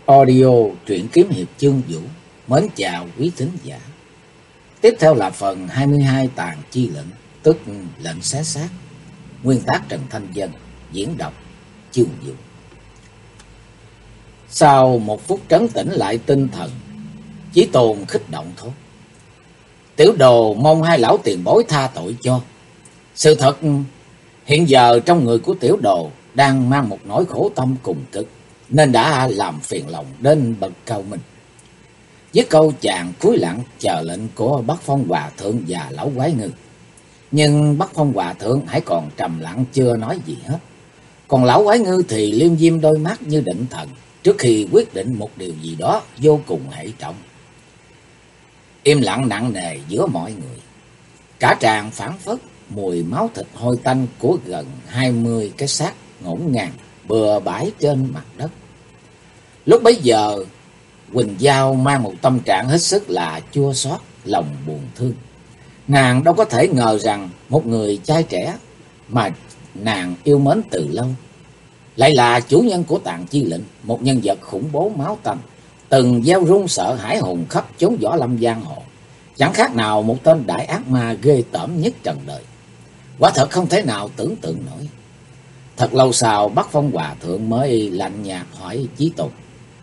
Audio truyện kiếm hiệp chương vũ. Mến chào quý thính giả. Tiếp theo là phần 22 tàn chi lệnh, tức lệnh xé xác. Nguyên tác Trần Thanh Dân, diễn đọc chương vũ. Sau một phút trấn tĩnh lại tinh thần, Chí Tôn khích động thốt: Tiểu đồ mong hai lão tiền bối tha tội cho. Sự thật hiện giờ trong người của tiểu đồ đang mang một nỗi khổ tâm cùng cực, nên đã làm phiền lòng đến bậc cao minh. Với câu chàng cúi lặng chờ lệnh của Bắc Phong Hòa Thượng và lão quái ngư. Nhưng Bắc Phong Hòa Thượng hãy còn trầm lặng chưa nói gì hết. Còn lão quái ngư thì liêm diêm đôi mắt như định thần, trước khi quyết định một điều gì đó vô cùng hệ trọng. Im lặng nặng nề giữa mọi người. Cả tràng phảng phất mùi máu thịt hôi tanh của gần 20 cái xác ngổn ngang bừa bãi trên mặt đất. Lúc bấy giờ, Quỳnh Giao mang một tâm trạng hết sức là chua xót, lòng buồn thương. Nàng đâu có thể ngờ rằng một người trai trẻ mà nàng yêu mến từ lâu lại là chủ nhân của tàn chi lệnh, một nhân vật khủng bố máu tanh, từng gieo rung sợ hãi hồn khắp chốn võ lâm giang hồ, chẳng khác nào một tên đại ác ma ghê tởm nhất trần đời. Quả thật không thể nào tưởng tượng nổi. Thật lâu sau, Bắc Phong Hòa Thượng mới lạnh nhạt hỏi Chí Tôn: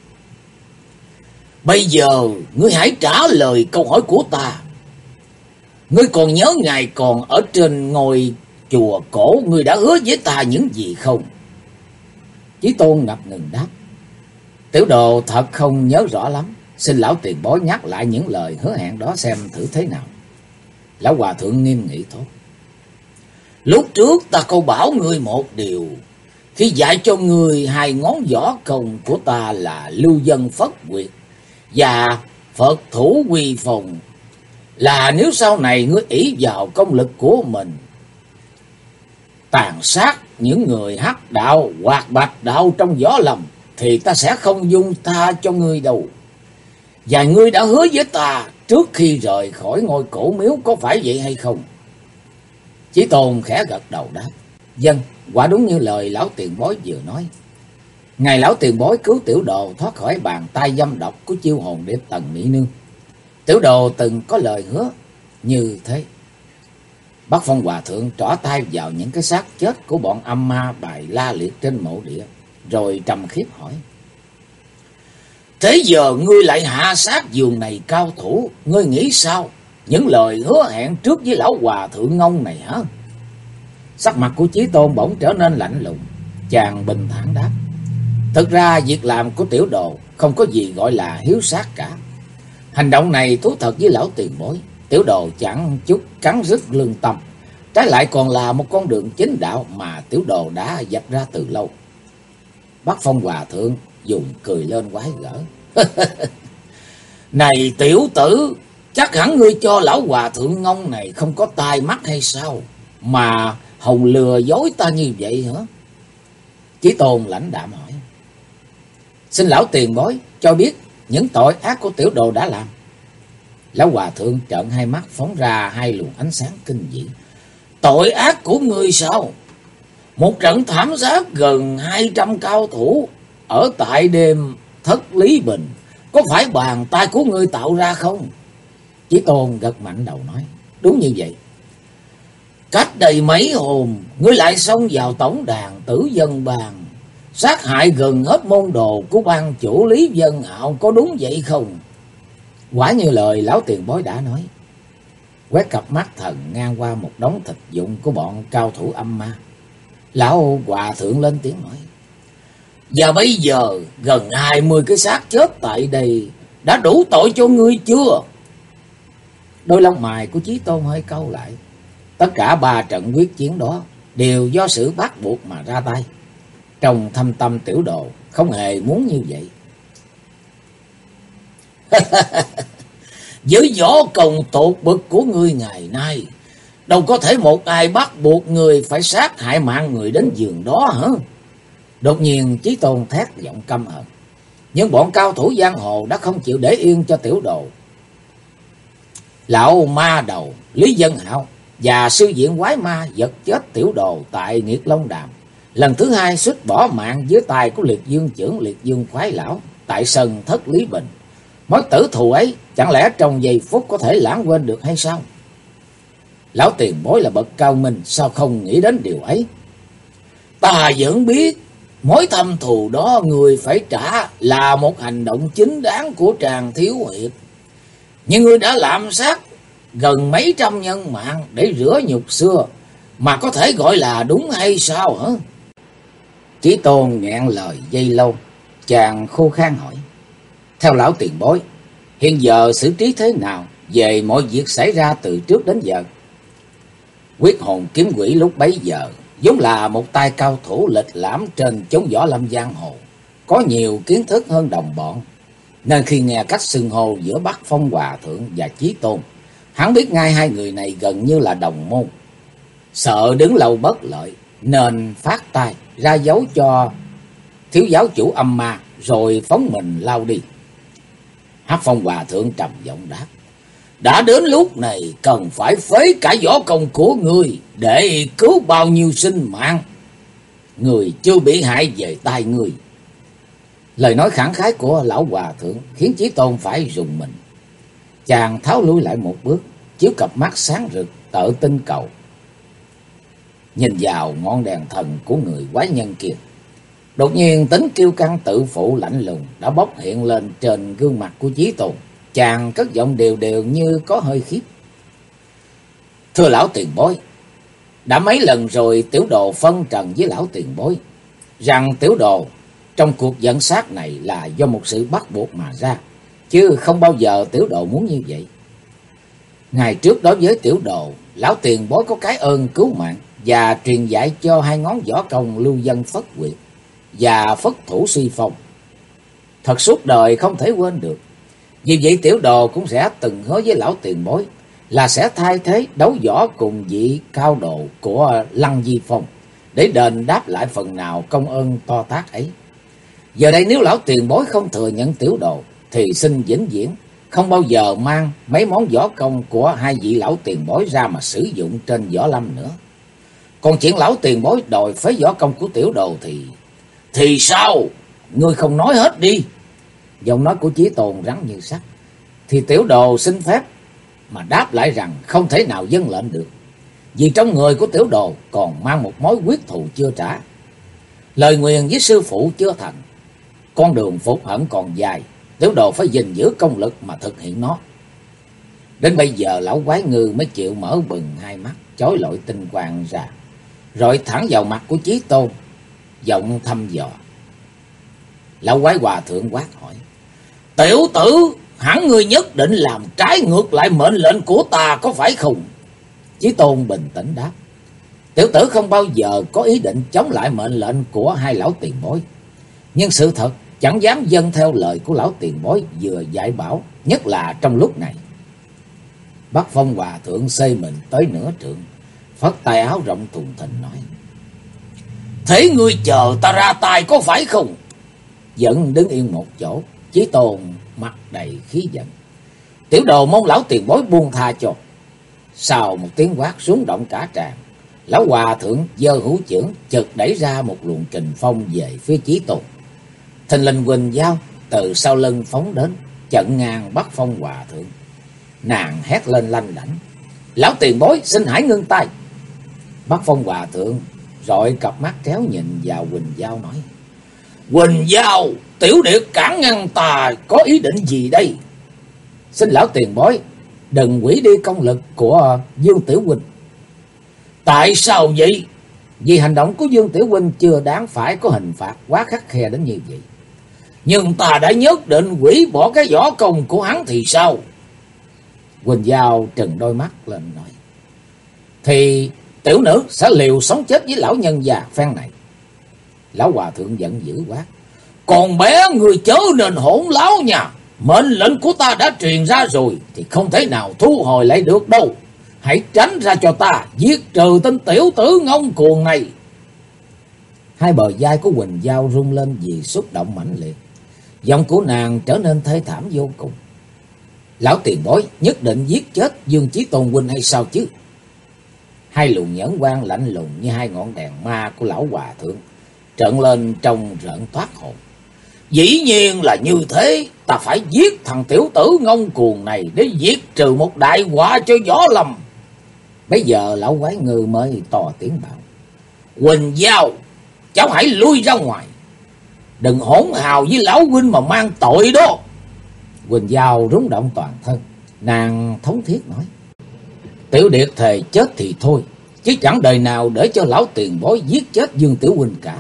Bây giờ ngươi hãy trả lời câu hỏi của ta. Ngươi còn nhớ ngày còn ở trên ngôi chùa cổ ngươi đã hứa với ta những gì không? Chí Tôn ngập ngừng đáp: Tiểu đồ thật không nhớ rõ lắm, xin lão tiền bối nhắc lại những lời hứa hẹn đó xem thử thế nào. Lão Hòa Thượng nghiêm nghị thốt: Lúc trước ta câu bảo ngươi một điều, khi dạy cho ngươi hai ngón võ công của ta là lưu dân phất quyệt và Phật thủ quy phòng, là nếu sau này ngươi ỷ vào công lực của mình tàn sát những người hắc đạo hoặc bạch đạo trong võ lâm, thì ta sẽ không dung tha cho ngươi đâu. Và ngươi đã hứa với ta trước khi rời khỏi ngôi cổ miếu, có phải vậy hay không? Chí Tôn khẽ gật đầu đáp: Vâng, quả đúng như lời lão tiền bối vừa nói. Ngày lão tiền bối cứu tiểu đồ thoát khỏi bàn tay dâm độc của chiêu hồn đệ Tần Mỹ Nương, tiểu đồ từng có lời hứa như thế. Bắc Phong Hòa Thượng trỏ tay vào những cái xác chết của bọn âm ma bài la liệt trên mộ địa, rồi trầm khiếp hỏi: Thế giờ ngươi lại hạ sát giường này cao thủ, ngươi nghĩ sao? Những lời hứa hẹn trước với lão Hòa Thượng ngông này hả? Sắc mặt của Chí Tôn bỗng trở nên lạnh lùng. Chàng bình thản đáp: Thực ra việc làm của tiểu đồ không có gì gọi là hiếu sát cả. Hành động này thú thật với lão tiền bối, tiểu đồ chẳng chút cắn rứt lương tâm, trái lại còn là một con đường chính đạo mà tiểu đồ đã vạch ra từ lâu. Bắc Phong Hòa Thượng dùng cười lên quái gở: Này tiểu tử, chắc hẳn ngươi cho lão Hòa Thượng ngông này không có tai mắt hay sao, mà hòng lừa dối ta như vậy hả? Chí Tôn lãnh đạm hỏi: Xin lão tiền bối cho biết những tội ác của tiểu đồ đã làm. Lão Hòa Thượng trợn hai mắt phóng ra hai luồng ánh sáng kinh dị: Tội ác của ngươi sao? Một trận thảm sát gần 200 cao thủ ở tại đêm Thất Lý Bình, có phải bàn tay của ngươi tạo ra không? Chí Tôn gật mạnh đầu nói: Đúng như vậy. Cách đây mấy hôm, ngươi lại xông vào tổng đàn Tử Dân Bang, sát hại gần hết môn đồ của ban chủ Lý Dân Hạo, có đúng vậy không? Quả như lời lão tiền bối đã nói. Quét cặp mắt thần ngang qua một đống thịt dụng của bọn cao thủ âm ma, lão Hòa Thượng lên tiếng nói: Và bây giờ gần 20 cái xác chết tại đây đã đủ tội cho ngươi chưa? Đôi lông mày của Chí Tôn hơi cau lại. Tất cả 3 trận quyết chiến đó đều do sự bắt buộc mà ra tay. Trong thâm tâm tiểu đồ không hề muốn như vậy. Với võ công tột bậc của ngươi ngày nay, đâu có thể một ai bắt buộc người phải sát hại mạng người đến giường đó hả? Đột nhiên Chí Tôn thét giọng căm hận. Nhưng bọn cao thủ giang hồ đã không chịu để yên cho tiểu đồ. Lão ma đầu Lý Dân Hạo và sư viện quái ma giật chết tiểu đồ tại Nghiệt Long Đàm, lần thứ hai suýt bỏ mạng dưới tay của Liệt Dương trưởng Liệt Dương Khoái lão. tại sân thất Lý Bình. Mối tử thù ấy chẳng lẽ trong giây phút có thể lãng quên được hay sao? Lão tiền bối là bậc cao minh, sao không nghĩ đến điều ấy? Ta vẫn biết mối thâm thù đó người phải trả là một hành động chính đáng của Tràng thiếu hiệp. Nhưng người đã lạm sát gần mấy trăm nhân mạng để rửa nhục xưa, mà có thể gọi là đúng hay sao hả? Chí Tôn nghẹn lời giây lâu, chàng khô khan hỏi: theo lão tiền bối, hiện giờ xử trí thế nào về mọi việc xảy ra từ trước đến giờ? Quyết hồn kiếm quỷ lúc bấy giờ vốn là một tay cao thủ lịch lãm trên chốn võ lâm giang hồ, có nhiều kiến thức hơn đồng bọn, nên khi nghe cách xưng hô giữa Bắc Phong Hòa Thượng và Chí Tôn, hắn biết ngay hai người này gần như là đồng môn. Sợ đứng lâu bất lợi nên phát tay ra dấu cho thiếu giáo chủ âm ma, rồi phóng mình lao đi. Hắc Phong Hòa Thượng trầm giọng đáp: đã đến lúc này cần phải phế cả võ công của ngươi để cứu bao nhiêu sinh mạng. Người chưa bị hại về tay ngươi. Lời nói khẳng khái của lão Hòa Thượng khiến Chí Tôn phải rùng mình. Chàng tháo lui lại một bước, chiếu cặp mắt sáng rực tợ tinh cầu, nhìn vào ngọn đèn thần của người quái nhân kia. Đột nhiên tính kiêu căng tự phụ lạnh lùng đã bốc hiện lên trên gương mặt của Chí Tôn. Chàng cất giọng đều đều như có hơi khiếp: thưa lão tiền bối, đã mấy lần rồi tiểu đồ phân trần với lão tiền bối rằng tiểu đồ trong cuộc dẫn sát này là do một sự bắt buộc mà ra, chứ không bao giờ tiểu đồ muốn như vậy. Ngày trước đối với tiểu đồ, lão tiền bối có cái ơn cứu mạng và truyền dạy cho hai ngón võ công lưu dân phất quyệt và phất thủ suy phong, thật suốt đời không thể quên được. Vì vậy tiểu đồ cũng sẽ từng hứa với lão tiền bối là sẽ thay thế đấu võ cùng vị cao độ của Lăng Di Phong để đền đáp lại phần nào công ơn to tát ấy. Giờ đây nếu lão tiền bối không thừa nhận tiểu đồ thì xin vĩnh viễn không bao giờ mang mấy món võ công của hai vị lão tiền bối ra mà sử dụng trên võ lâm nữa. Còn chuyện lão tiền bối đòi phế võ công của tiểu đồ thì sao? Ngươi không nói hết đi. Giọng nói của Chí Tôn rắn như sắt. Thì tiểu đồ xin phép mà đáp lại rằng không thể nào vâng lệnh được, vì trong người của tiểu đồ còn mang một mối quyết thù chưa trả. Lời nguyền với sư phụ chưa thành, con đường phục hận còn dài, tiểu đồ phải gìn giữ công lực mà thực hiện nó. Đến bây giờ lão quái ngư mới chịu mở bừng hai mắt chói lọi tinh quang ra, rồi thẳng vào mặt của Chí Tôn, giọng thăm dò. Lão quái hòa thượng quát hỏi: tiểu tử, hẳn ngươi nhất định làm trái ngược lại mệnh lệnh của ta có phải không? Chí Tôn bình tĩnh đáp: tiểu tử không bao giờ có ý định chống lại mệnh lệnh của hai lão tiền bối, nhưng sự thật chẳng dám dâng theo lời của lão tiền bối vừa dạy bảo, nhất là trong lúc này. Bắc Phong Hòa Thượng xây mình tới nửa trượng, phất tay áo rộng thùng thình nói: thế ngươi chờ ta ra tay có phải không? Vẫn đứng yên một chỗ, Chí Tôn mặt đầy khí giận: tiểu đồ mong lão tiền bối buông tha cho. Sau một tiếng quát rúng động cả tràng, lão Hòa Thượng giơ hữu chưởng chợt đẩy ra một luồng kình phong về phía Chí Tôn. Thình lình Quỳnh Giao từ sau lưng phóng đến, chặn ngang Bắc Phong Hòa Thượng. Nàng hét lên lanh lảnh: lão tiền bối xin hãy ngưng tay. Bắc Phong Hòa Thượng rọi cặp mắt kéo nhìn vào Quỳnh Giao nói: Quỳnh Giao, tiểu điệt cản ngăn ta có ý định gì đây? Xin lão tiền bối đừng hủy đi công lực của Dương Tiểu huynh. Tại sao vậy? Vì hành động của Dương Tiểu huynh chưa đáng phải có hình phạt quá khắt khe đến như vậy. Nhưng ta đã nhất định hủy bỏ cái võ công của hắn thì sao? Quỳnh Giao trừng đôi mắt lên nói: thì tiểu nữ sẽ liều sống chết với lão nhân già phen này. Lão Hòa Thượng giận dữ quát: còn bé người chớ nên hỗn láo nha. Mệnh lệnh của ta đã truyền ra rồi thì không thể nào thu hồi lại được đâu. Hãy tránh ra cho ta, giết trừ tên tiểu tử ngông cuồng này. Hai bờ vai của Quỳnh Giao rung lên vì xúc động mãnh liệt. Giọng của nàng trở nên thê thảm vô cùng. Lão tiền bối nhất định giết chết Dương Chí Tôn huynh hay sao chứ? Hai luồng nhẫn quang lạnh lùng như hai ngọn đèn ma của lão Hòa Thượng trợn lên trong rợn toát hồn. Dĩ nhiên là như thế, ta phải giết thằng tiểu tử ngông cuồng này để diệt trừ một đại họa cho Võ Lâm. Bây giờ lão quái ngư mới to tiếng bảo: Quỳnh Giao, cháu hãy lui ra ngoài, đừng hỗn hào với lão huynh mà mang tội đó. Quỳnh Giao rúng động toàn thân, nàng thống thiết nói: Tiểu Điệt thề chết thì thôi, chứ chẳng đời nào để cho lão tiền bối giết chết Dương Tiểu huynh cả.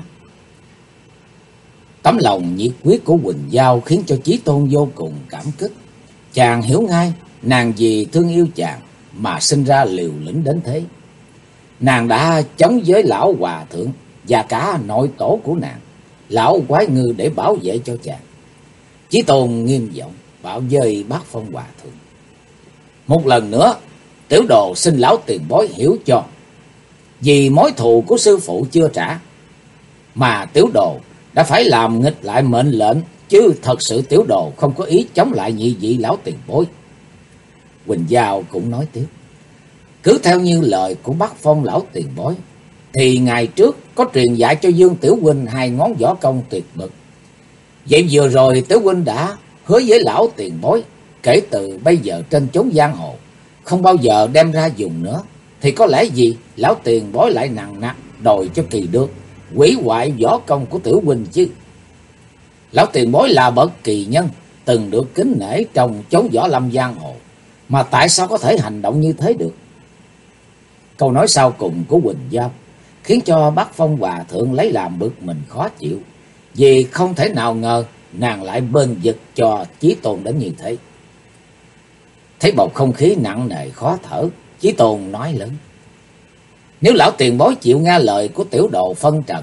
Tấm lòng nhiệt quyết của Quỳnh Giao khiến cho Chí Tôn vô cùng cảm kích. Chàng hiểu ngay nàng vì thương yêu chàng mà sinh ra liều lĩnh đến thế. Nàng đã chống với lão hòa thượng và cả nội tổ của nàng, lão quái ngư, để bảo vệ cho chàng. Chí Tôn nghiêm giọng bảo với Bác Phong hòa thượng: Một lần nữa, tiểu đồ xin lão tiền bối hiểu cho, vì mối thù của sư phụ chưa trả mà tiểu đồ đã phải làm nghịch lại mệnh lệnh, chứ thật sự tiểu đồ không có ý chống lại nhị vị lão tiền bối. Quỳnh Giao cũng nói tiếp: Cứ theo như lời của Bắc Phong lão tiền bối, thì ngày trước có truyền dạy cho Dương Tiểu huynh 2 ngón võ công tuyệt bậc. Vậy vừa rồi Tiểu huynh đã hứa với lão tiền bối, kể từ bây giờ trên chốn giang hồ không bao giờ đem ra dùng nữa, thì có lẽ gì lão tiền bối lại nặng nặc đòi cho kỳ được hủy hoại võ công của Tiểu huynh chứ? Lão tiền bối là bậc kỳ nhân, từng được kính nể trong chốn võ lâm giang hồ, mà tại sao có thể hành động như thế được? Câu nói sau cùng của Quỳnh Giao khiến cho Bác Phong hòa thượng lấy làm bực mình khó chịu, vì không thể nào ngờ nàng lại bênh vực cho Chí Tôn đến như thế. Thấy bầu không khí nặng nề khó thở, Chí Tôn nói lớn: Nếu lão tiền bối chịu nghe lời của tiểu đồ phân trần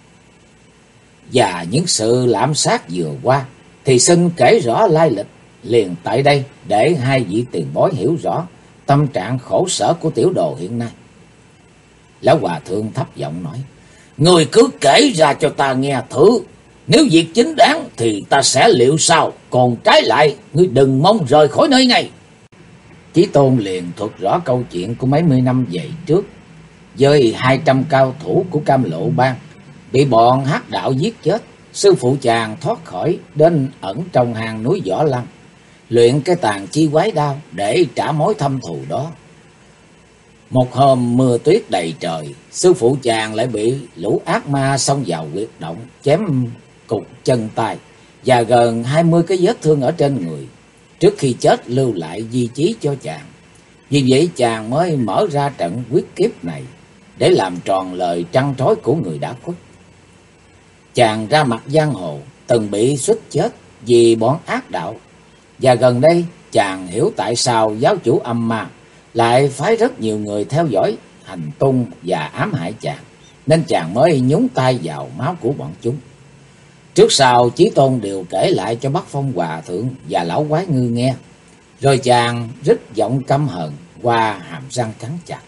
và những sự lạm sát vừa qua, thì xin kể rõ lai lịch liền tại đây, để 2 vị tiền bối hiểu rõ tâm trạng khổ sở của tiểu đồ hiện nay. Lão hòa thượng thấp giọng nói: Người cứ kể ra cho ta nghe thử, nếu việc chính đáng thì ta sẽ liệu sau, còn trái lại ngươi đừng mong rời khỏi nơi này. Chí Tôn liền thuật rõ câu chuyện của mấy mươi năm về trước, với 200 cao thủ của Cam Lộ Bang bị bọn hắc đạo giết chết. Sư phụ chàng thoát khỏi đến ẩn trong hang núi Võ Lâm, luyện cái tàn chi quái đao để trả mối thâm thù đó. Một hôm mưa tuyết đầy trời, sư phụ chàng lại bị lũ ác ma xông vào huyệt động, chém cục chân tay và gần 20 cái vết thương ở trên người, trước khi chết lưu lại di chí cho chàng. Vì vậy chàng mới mở ra trận quyết kiếp này để làm tròn lời trăn trối của người đã khuất. Chàng ra mặt giang hồ từng bị suýt chết vì bọn ác đạo, và gần đây chàng hiểu tại sao giáo chủ âm ma lại phái rất nhiều người theo dõi hành tung và ám hại chàng, nên chàng mới nhúng tay vào máu của bọn chúng. Trước sau Chí Tôn đều kể lại cho Bắc Phong hòa thượng và lão quái ngư nghe, rồi chàng rít giọng căm hờn qua hàm răng cắn chặt.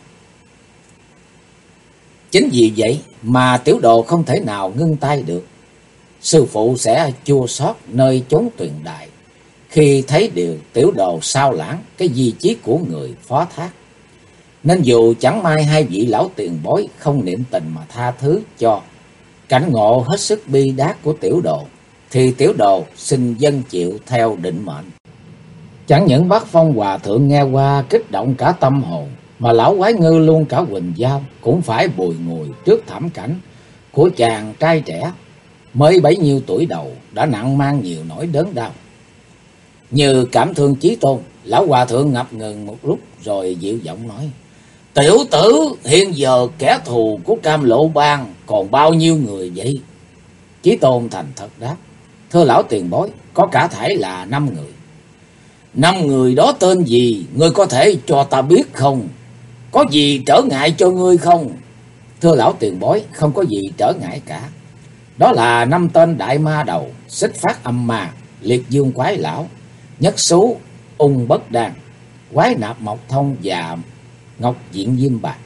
Chính vì vậy mà tiểu đồ không thể nào ngưng tay được. Sư phụ sẽ chua xót nơi chốn tuyền đại khi thấy điều tiểu đồ sao lãng cái di chí của người phó thác. Nên dù chẳng may 2 vị lão tiền bối không niệm tình mà tha thứ cho cảnh ngộ hết sức bi đát của tiểu đồ, thì tiểu đồ xin dân chịu theo định mệnh. Chẳng những Bác Phong hòa thượng nghe qua kích động cả tâm hồn, mà lão quái ngư luôn cả Quỳnh Giao cũng phải bùi ngùi trước thảm cảnh của chàng trai trẻ mới bấy nhiêu tuổi đầu đã nặng mang nhiều nỗi đớn đau. Như cảm thương Chí Tôn, lão hòa thượng ngập ngừng một lúc rồi dịu giọng nói: Tiểu tử, hiện giờ kẻ thù của Cam Lộ Bang còn bao nhiêu người vậy? Chí Tôn thành thật đáp: Thưa lão tiền bối, có cả thảy là 5 người. 5 người đó tên gì, ngươi có thể cho ta biết không? Có gì trở ngại cho ngươi không? Thưa lão tiền bối, không có gì trở ngại cả. Đó là 5 tên đại ma đầu: Xích Phát Âm Ma, Liệt Dương Quái Lão, Nhất Xú Ung Bất Đan, Quái Nạp Mộc Thông và Ngọc Diện Diêm Bạc.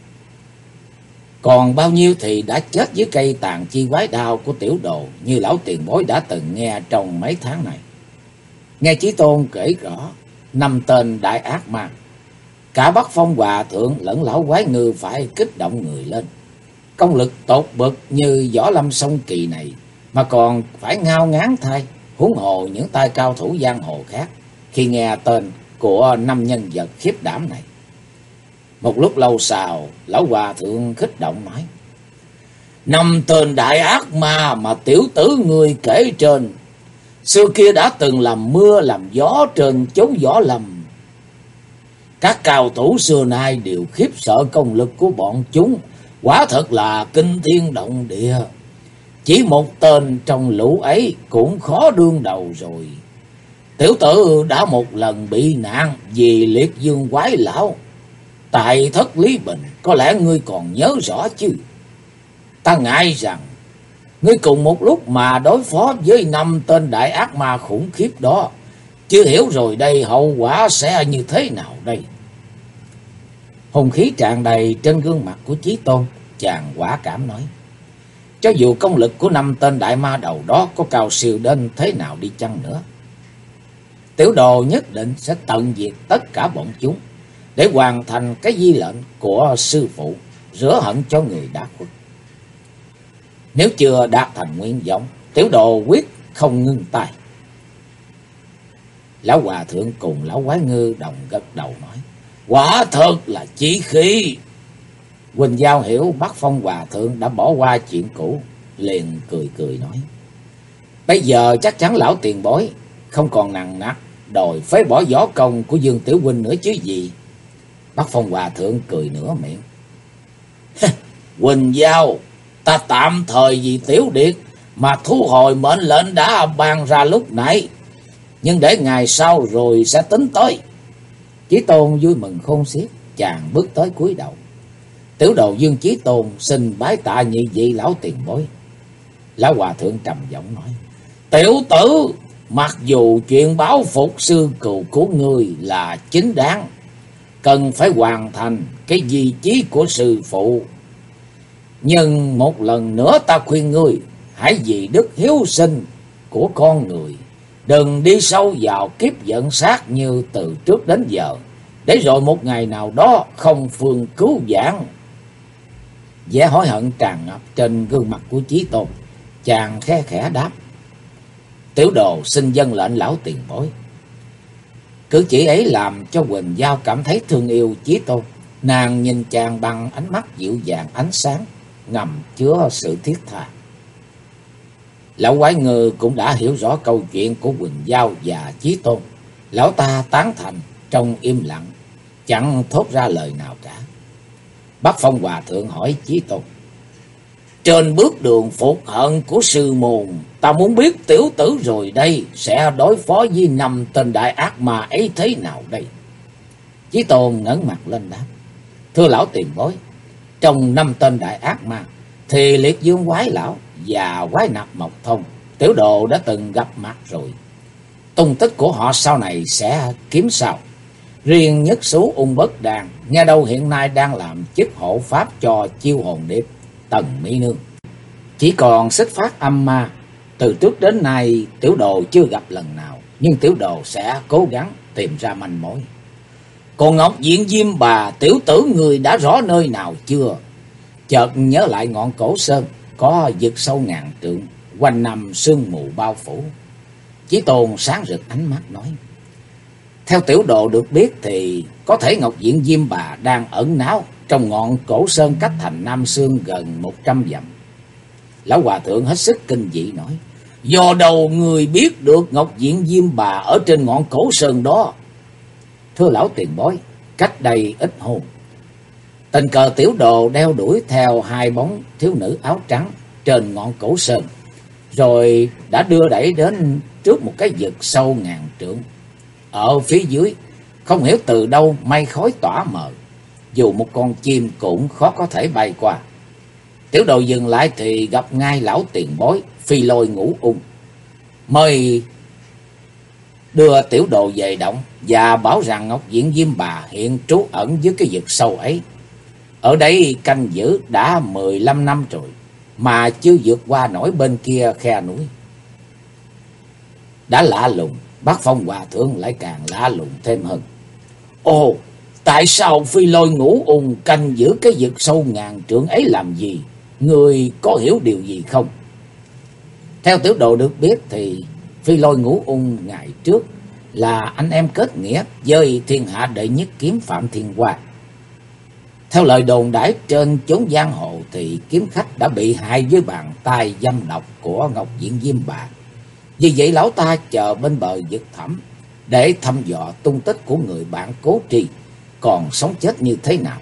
Còn bao nhiêu thì đã chết dưới cây tàn chi quái đao của tiểu đồ, như lão tiền bối đã từng nghe trong mấy tháng này. Nghe Chí Tôn kể rõ 5 tên đại ác ma, cả Bắc Phong hòa thượng lẫn lão quái ngư phải kích động người lên. Công lực tột bậc như võ lâm song kỳ này mà còn phải ngao ngán thay, huống hồ những tay cao thủ giang hồ khác khi nghe tên của năm nhân vật khiếp đảm này. Một lúc lâu sau, lão hòa thượng khích động nói: năm tên đại ác ma mà tiểu tử ngươi kể trên, xưa kia đã từng làm mưa làm gió trên chốn võ lâm. Các cao thủ xưa nay đều khiếp sợ công lực của bọn chúng, quả thật là kinh thiên động địa. Chỉ một tên trong lũ ấy cũng khó đương đầu rồi. Tiểu tử đã một lần bị nạn vì liệt dương quái lão tại Thất Lý Bình, có lẽ ngươi còn nhớ rõ chứ. Ta ngại rằng ngươi cùng một lúc mà đối phó với năm tên đại ác ma khủng khiếp đó, chưa hiểu rồi đây hậu quả sẽ như thế nào đây. Hùng khí tràn đầy trên gương mặt của Chí Tôn, chàng quả cảm nói: cho dù công lực của năm tên đại ma đầu đó có cao siêu đến thế nào đi chăng nữa, tiểu đồ nhất định sẽ tận diệt tất cả bọn chúng để hoàn thành cái di lệnh của sư phụ, rửa hận cho người đã khuất. Nếu chưa đạt thành nguyện vọng, tiểu đồ quyết không ngưng tay. Lão hòa thượng cùng lão quái ngư đồng gật đầu nói: quả thật là chí khí. Quỳnh Giao hiểu Bắc Phong hòa thượng đã bỏ qua chuyện cũ, liền cười cười nói: bây giờ chắc chắn lão tiền bối không còn nặng nặc đòi phế bỏ võ công của Dương Tiểu huynh nữa chứ gì. Bắc Phong hòa thượng cười nửa miệng: Quỳnh Giao, ta tạm thời vì Tiểu Điệt mà thu hồi mệnh lệnh đã ban ra lúc nãy, nhưng để ngày sau rồi sẽ tính tới. Chí Tôn vui mừng khôn xiết, chàng bước tới cúi đầu: tiểu đồ Dương Chí Tôn xin bái tạ nhị vị lão tiền bối. Lão hòa thượng trầm giọng nói: tiểu tử, mặc dù chuyện báo phục sư cừu của ngươi là chính đáng, cần phải hoàn thành cái di chí của sư phụ, nhưng một lần nữa ta khuyên ngươi hãy vì đức hiếu sinh của con người, đừng đi sâu vào kiếp giận sát như từ trước đến giờ, để rồi một ngày nào đó không phương cứu vãn. Vẻ hối hận tràn ngập trên gương mặt của Chí Tôn, chàng khe khẽ đáp: tiểu đồ xin dâng lệnh lão tiền bối. Cử chỉ ấy làm cho Quỳnh Giao cảm thấy thương yêu Chí Tôn. Nàng nhìn chàng bằng ánh mắt dịu dàng ánh sáng, ngầm chứa sự thiết tha. Lão quái ngư cũng đã hiểu rõ câu chuyện của Quỳnh Giao và Chí Tôn. Lão ta tán thành trong im lặng, chẳng thốt ra lời nào cả. Bắc Phong hòa thượng hỏi Chí Tôn: trên bước đường phục hận của sư môn, ta muốn biết tiểu tử rồi đây sẽ đối phó với năm tên đại ác ma ấy thế nào đây? Chí Tôn ngẩng mặt lên đáp: thưa lão tiền bối, trong năm tên đại ác ma thì liệt dương quái lão và quái nạp Mộc Thông, tiểu đồ đã từng gặp mặt rồi. Tung tích của họ sau này sẽ kiếm sao. Riêng Nhất Xú Ung Bất Đàn, nghe đâu hiện nay đang làm chức hộ pháp cho Chiêu Hồn Điệp Tần Mỹ Nương. Chỉ còn Xích Phát Âm Ma, từ trước đến nay tiểu đồ chưa gặp lần nào, nhưng tiểu đồ sẽ cố gắng tìm ra manh mối. Còn Ngọc Diện Diêm Bà, tiểu tử người đã rõ nơi nào chưa? Chợt nhớ lại ngọn Cổ Sơn có vực sâu ngàn trượng, quanh năm sương mù bao phủ. Chí Tôn sáng rực ánh mắt nói: theo tiểu đồ được biết thì có thể Ngọc Diện Diêm Bà đang ẩn náu trong ngọn Cổ Sơn cách thành Nam Sương gần 100 dặm. Lão hòa thượng hết sức kinh dị nói: do đâu người biết được Ngọc Diện Diêm Bà ở trên ngọn Cổ Sơn đó? Thưa lão tiền bối, cách đây ít hôm, tình cờ tiểu đồ đeo đuổi theo hai bóng thiếu nữ áo trắng trên ngọn Cổ Sơn, rồi đã đưa đẩy đến trước một cái vực sâu ngàn trượng. Ở phía dưới không hiểu từ đâu mây khói tỏa mờ, dù một con chim cũng khó có thể bay qua. Tiểu đồ dừng lại thì gặp ngay lão tiền bối Phi Lôi Ngũ Ung, mời đưa tiểu đồ về động và bảo rằng Ngọc Diện Diêm Bà hiện trú ẩn dưới cái vực sâu ấy. Ở đây canh giữ đã 15 năm rồi mà chưa vượt qua nổi bên kia khe núi. Đã lạ lùng, Bắc Phong hòa thượng lại càng lạ lùng thêm hơn. Ồ, tại sao Phi Lôi Ngũ Ung canh giữ cái vực sâu ngàn trượng ấy làm gì? Người có hiểu điều gì không? Theo tiểu đồ được biết thì Phi Lôi Ngũ Ung ngày trước là anh em kết nghĩa với thiên hạ đệ nhất kiếm Phạm Thiên Hoa. Theo lời đồn đãi trên chốn giang hồ thì kiếm khách đã bị hại với bàn tay dâm độc của Ngọc Diện Diêm Bà. Vì vậy lão ta chờ bên bờ vực thẳm để thăm dò tung tích của người bạn Cố Tri còn sống chết như thế nào.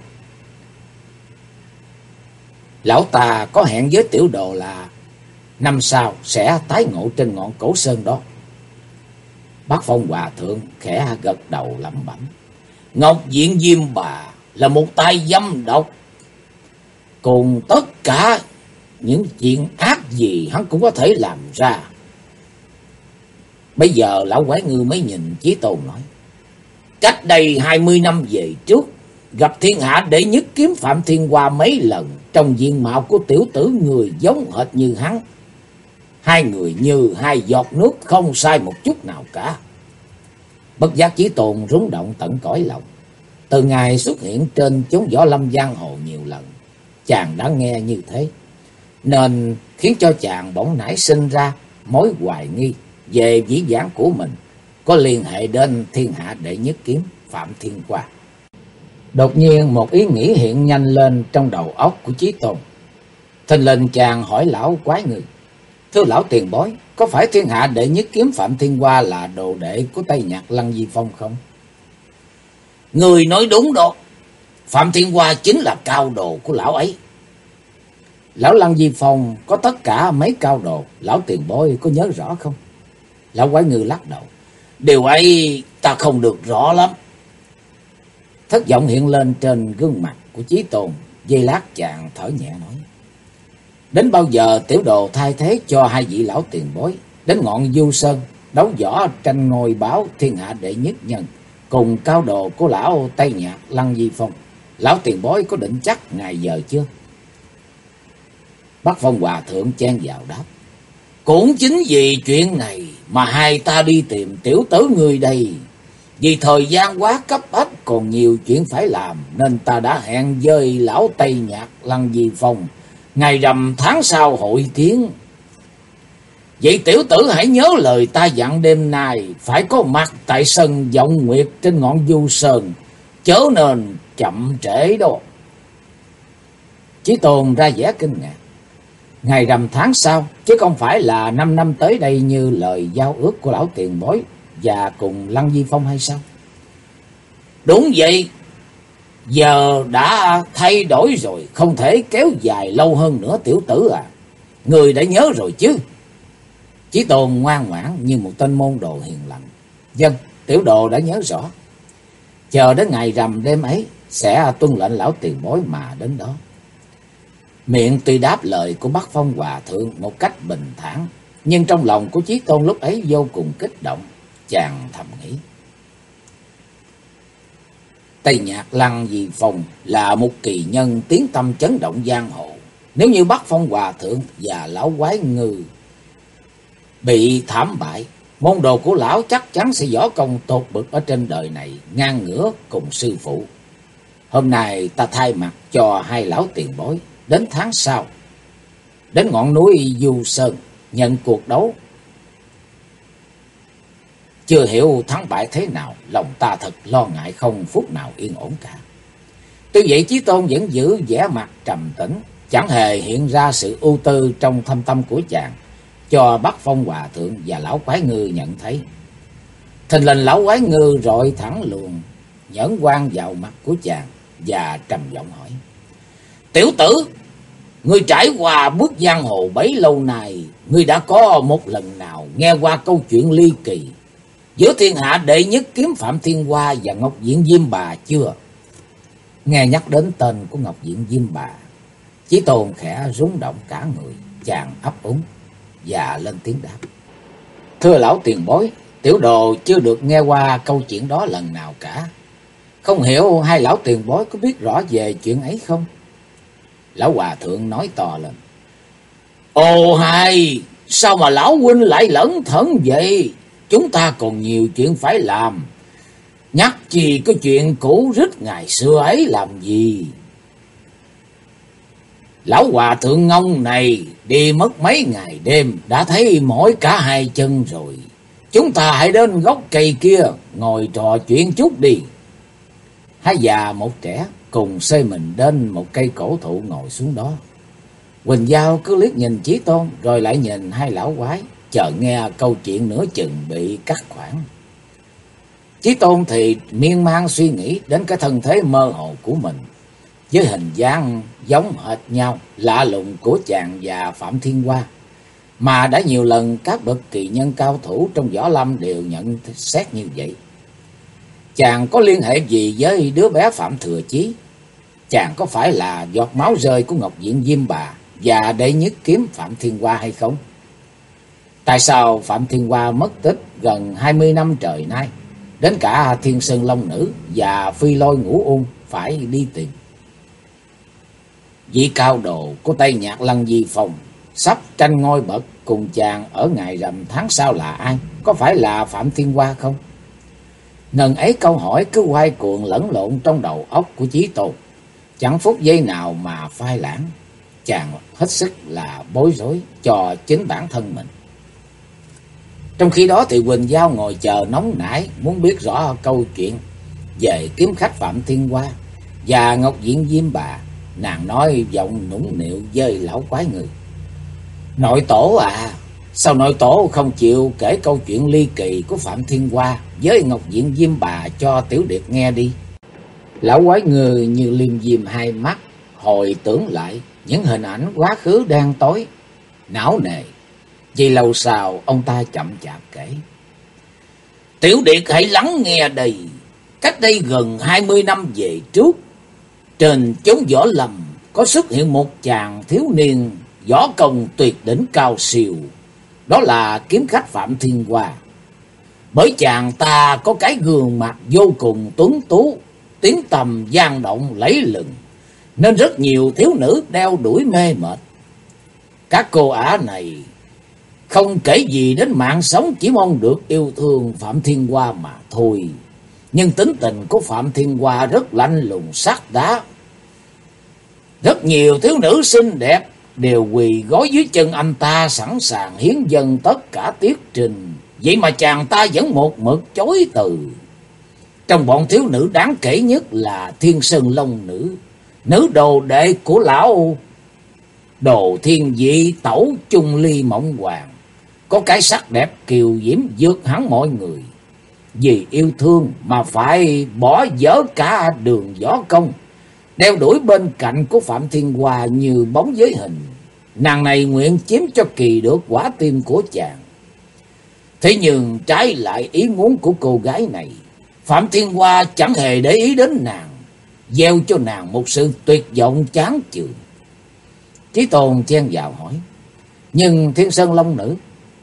Lão ta có hẹn với tiểu đồ là năm sau sẽ tái ngộ trên ngọn cổ sơn đó. Bác Phong Hòa Thượng khẽ gật đầu lẩm bẩm. Ngọc Diện Diêm Bà là một tay dâm độc, cùng tất cả những chuyện ác gì hắn cũng có thể làm ra. Bây giờ lão quái ngư mới nhìn Chí Tôn nói. Cách đây 20 năm về trước, gặp thiên hạ đệ nhất kiếm Phạm Thiên Hoa mấy lần, trong diện mạo của tiểu tử người giống hệt như hắn. Hai người như hai giọt nước, không sai một chút nào cả. Bất giác Chí Tôn rúng động tận cõi lòng. Từ ngày xuất hiện trên chốn võ lâm giang hồ nhiều lần, chàng đã nghe như thế, nên khiến cho chàng bỗng nảy sinh ra mối hoài nghi về vĩ vãng của mình có liên hệ đến thiên hạ đệ nhất kiếm Phạm Thiên Hoa. Đột nhiên một ý nghĩ hiện nhanh lên trong đầu óc của Chí Tôn. Thình lình chàng hỏi lão quái ngư. Thưa lão tiền bối, có phải thiên hạ đệ nhất kiếm Phạm Thiên Hoa là đồ đệ của Tây Nhạc Lăng Di Phong không? Người nói đúng đó. Phạm Thiên Hoa chính là cao đồ của lão ấy. Lão Lăng Di Phong có tất cả mấy cao đồ, lão tiền bối có nhớ rõ không? Lão quái ngư lắc đầu. Điều ấy ta không được rõ lắm. Thất vọng hiện lên trên gương mặt của Chí Tôn. Giây lát chàng thở nhẹ nói. Đến bao giờ tiểu đồ thay thế cho hai vị lão tiền bối đến ngọn Du Sơn đấu võ tranh ngôi báo thiên hạ đệ nhất nhân cùng cao đồ của lão Tây Nhạc Lăng Di Phong? Lão tiền bối có định chắc ngày giờ chưa? Bác Phong Hòa Thượng chen vào đáp. Cũng chính vì chuyện này mà hai ta đi tìm tiểu tử người đây. Vì thời gian quá cấp bách, còn nhiều chuyện phải làm, nên ta đã hẹn với lão Tây Nhạc Lăng Di Phong ngày rằm tháng sau hội kiến. Vậy tiểu tử hãy nhớ lời ta dặn, đêm nay phải có mặt tại sân Vọng Nguyệt trên ngọn Du Sơn, chớ nên chậm trễ đó. Chí Tôn ra vẻ kinh ngạc. Ngày rằm tháng sau, chứ không phải là 5 năm tới đây như lời giao ước của lão tiền bối và cùng Lăng Di Phong hay sao? Đúng vậy. Giờ đã thay đổi rồi, không thể kéo dài lâu hơn nữa tiểu tử à. Người đã nhớ rồi chứ? Chí Tôn ngoan ngoãn như một tên môn đồ hiền lành. Vâng, tiểu đồ đã nhớ rõ. Chờ đến ngày rằm đêm ấy sẽ tuân lệnh lão tiền bối mà đến đó. Miệng tuy đáp lời của Bắc Phong Hòa Thượng một cách bình thản, nhưng trong lòng của Chí Tôn lúc ấy vô cùng kích động. Chàng thầm nghĩ. Tây Nhạc Lăng Di Phong là một kỳ nhân tiếng tăm chấn động giang hồ. Nếu như Bắc Phong Hòa Thượng và lão quái ngư bị thảm bại, môn đồ của lão chắc chắn sẽ võ công tột bậc ở trên đời này, ngang ngửa cùng sư phụ. Hôm nay ta thay mặt cho hai lão tiền bối đến tháng sau, đến ngọn núi Du Sơn nhận cuộc đấu. Chưa hiểu thắng bại thế nào, lòng ta thật lo ngại không phút nào yên ổn cả. Tuy vậy Chí Tôn vẫn giữ vẻ mặt trầm tĩnh, chẳng hề hiện ra sự ưu tư trong thâm tâm của chàng, cho Bắc Phong Hòa Thượng và lão quái ngư nhận thấy. Thình lình lão quái ngư rọi thẳng luồng nhẫn quan vào mặt của chàng và trầm giọng hỏi. Tiểu tử, ngươi trải qua bước giang hồ bấy lâu nay, ngươi đã có một lần nào nghe qua câu chuyện ly kỳ giữa thiên hạ đệ nhất kiếm Phạm Thiên Hoa và Ngọc Diện Diêm Bà chưa? Nghe nhắc đến tên của Ngọc Diện Diêm Bà, Chí Tôn khẽ rung động cả người, chàng ấp úng và lên tiếng đáp. Thưa lão tiền bối, tiểu đồ chưa được nghe qua câu chuyện đó lần nào cả. Không hiểu hai lão tiền bối có biết rõ về chuyện ấy không? Lão Hòa Thượng nói to lên. Ồ hay, sao mà lão huynh lại lẩn thẩn vậy? Chúng ta còn nhiều chuyện phải làm. Nhắc chi cái chuyện cũ rích ngày xưa ấy làm gì? Lão hòa thượng ngông này đi mất mấy ngày đêm, đã thấy mỏi cả hai chân rồi. Chúng ta hãy đến gốc cây kia ngồi trò chuyện chút đi. Hai già một trẻ cùng xơi mình đến một cây cổ thụ ngồi xuống đó. Quỳnh Giao cứ liếc nhìn Chí Tôn rồi lại nhìn hai lão quái, chờ nghe câu chuyện nửa chừng bị cắt khoảng. Chí Tôn thì miên man suy nghĩ đến cái thân thế mơ hồ của mình, với hình dáng giống hệt nhau lạ lùng của chàng và Phạm Thiên Hoa, mà đã nhiều lần các bậc kỳ nhân cao thủ trong võ lâm đều nhận xét như vậy. Chàng có liên hệ gì với đứa bé Phạm Thừa Chí? Chàng có phải là giọt máu rơi của Ngọc Diện Diêm Bà và đệ nhất kiếm Phạm Thiên Hoa hay không? Tại sao Phạm Thiên Hoa mất tích gần 20 năm trời nay, đến cả Thiên Sơn Long Nữ và Phi Lôi Ngũ Ung phải đi tìm? Vị cao đồ của Tây Nhạc Lăng Di Phong sắp tranh ngôi bậc cùng chàng ở ngày rằm tháng sau là ai? Có phải là Phạm Thiên Hoa không? Ngần ấy câu hỏi cứ quay cuồng lẫn lộn trong đầu óc của Chí Tôn, chẳng phút giây nào mà phai lãng. Chàng hết sức là bối rối cho chính bản thân mình. Trong khi đó thì Quỳnh Giao ngồi chờ nóng nảy muốn biết rõ câu chuyện về kiếm khách Phạm Thiên Hoa và Ngọc Diện Diêm Bà. Nàng nói giọng nũng nịu với lão quái người: "Nội tổ à, sao nội tổ không chịu kể câu chuyện ly kỳ của Phạm Thiên Hoa với Ngọc Diện Diêm Bà cho Tiểu Điệt nghe đi?" Lão quái người như liêm diêm hai mắt, hồi tưởng lại những hình ảnh quá khứ đen tối, não nề. Vì lâu sau ông ta chậm chạp kể: "Tiểu Điệt hãy lắng nghe đây. Cách đây gần 20 năm về trước, trên chốn võ lâm có xuất hiện một chàng thiếu niên võ công tuyệt đỉnh cao siêu. Đó là kiếm khách Phạm Thiên Hoa. Bởi chàng ta có cái gương mặt vô cùng tuấn tú, tiếng tầm vang động lẫy lừng, nên rất nhiều thiếu nữ đeo đuổi mê mệt. Các cô ả này không kể gì đến mạng sống, chỉ mong được yêu thương Phạm Thiên Hoa mà thôi. Nhưng tính tình của Phạm Thiên Hoa rất lạnh lùng sắt đá. Rất nhiều thiếu nữ xinh đẹp đều quỳ gối dưới chân anh ta, sẵn sàng hiến dâng tất cả tiết trình. Vậy mà chàng ta vẫn một mực chối từ. Trong bọn thiếu nữ đáng kể nhất là Thiên Sơn Long Nữ, nữ đồ đệ của lão Đồ Thiên Vị Tẩu Chung Ly Mộng Hoàng, có cái sắc đẹp kiều diễm vượt hẳn mọi người. Vì yêu thương mà phải bỏ dở cả đường võ công, đeo đuổi bên cạnh của Phạm Thiên Hoa như bóng với hình. Nàng này nguyện chiếm cho kỳ được quả tim của chàng. Thế nhưng trái lại ý muốn của cô gái này, Phạm Thiên Hoa chẳng hề để ý đến nàng, gieo cho nàng một sự tuyệt vọng chán chường." Chí Tôn chen vào hỏi: "Nhưng Thiên Sơn Long Nữ?"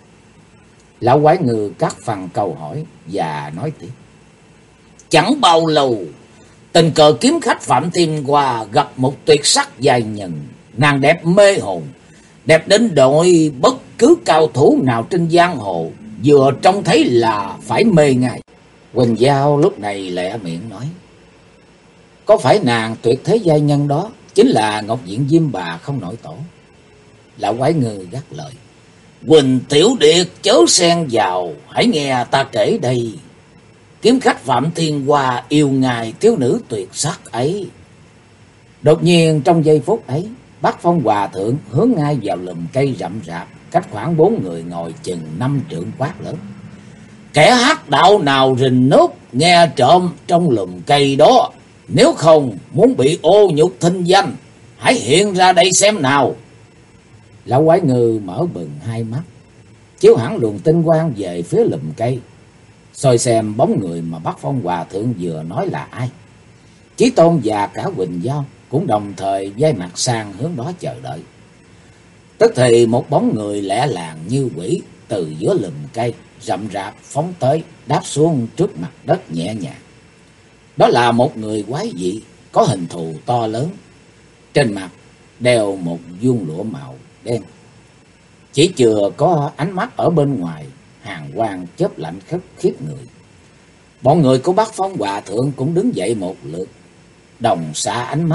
Lão quái ngư cắt phần câu hỏi và nói tiếp: "Chẳng bao lâu, tình cờ kiếm khách Phạm Thiên Hoa gặp một tuyệt sắc giai nhân. Nàng đẹp mê hồn, đẹp đến độ bất cứ cao thủ nào trên giang hồ vừa trông thấy là phải mê ngay." Quỳnh Giao lúc này lẹ miệng nói: "Có phải nàng tuyệt thế giai nhân đó chính là Ngọc Diện Diêm Bà không nội tổ?" Lão quái ngư gắt lời: "Quỳnh Tiểu Điệt chớ xen vào, hãy nghe ta kể đây. Kiếm khách Phạm Thiên Hoa yêu ngài thiếu nữ tuyệt sắc ấy." Đột nhiên trong giây phút ấy, Bắc Phong Hòa Thượng hướng ngay vào lùm cây rậm rạp, cách khoảng 4 người ngồi chừng 5 trượng quát lớn: "Kẻ hắc đạo nào rình núp nghe trộm trong lùm cây đó, nếu không muốn bị ô nhục thinh danh, hãy hiện ra đây xem nào." Lão quái ngư mở bừng hai mắt, chiếu hẳn luồng tinh quang về phía lùm cây, soi xem bóng người mà Bắc Phong Hòa Thượng vừa nói là ai. Chí Tôn và cả Quỳnh Giao cũng đồng thời vây mặt sang hướng đó chờ đợi. Tức thì một bóng người lẻ làng như quỷ từ giữa lùm cây rậm rạp phóng tới, đáp xuống trước mặt đất nhẹ nhàng. Đó là một người quái dị, có hình thù to lớn, trên mặt đeo một vuông lụa màu đen. Chỉ chừa có ánh mắt ở bên ngoài, hàn quang chớp lạnh khiếp người. Bọn người của Bắc Phong Hòa Thượng cũng đứng dậy một lượt, đồng xạ ánh mắt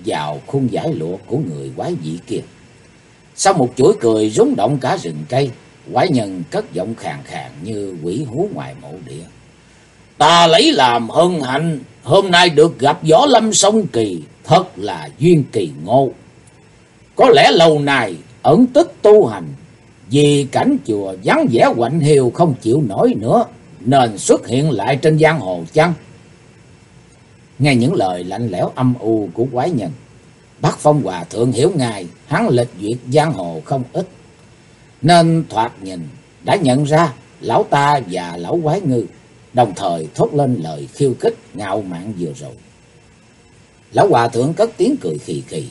vào khung vải lụa của người quái dị kia. Sau một chuỗi cười rúng động cả rừng cây, quái nhân cất giọng khàn khàn như quỷ hú ngoài mộ địa. Ta lấy làm hân hạnh, hôm nay được gặp Võ Lâm song kỳ, thật là duyên kỳ ngộ. Có lẽ lâu nay ẩn tích tu hành, vì cảnh chùa vắng vẻ quạnh hiu không chịu nổi nữa, nên xuất hiện lại trên giang hồ chăng? Nghe những lời lạnh lẽo âm u của quái nhân, Bác Phong Hòa Thượng hiểu ngay hắn lệch duyệt giang hồ không ít, nên thoạt nhìn đã nhận ra lão ta và lão quái ngư, đồng thời thốt lên lời khiêu khích ngạo mạn vừa rồi. Lão Hòa Thượng cất tiếng cười khì khì.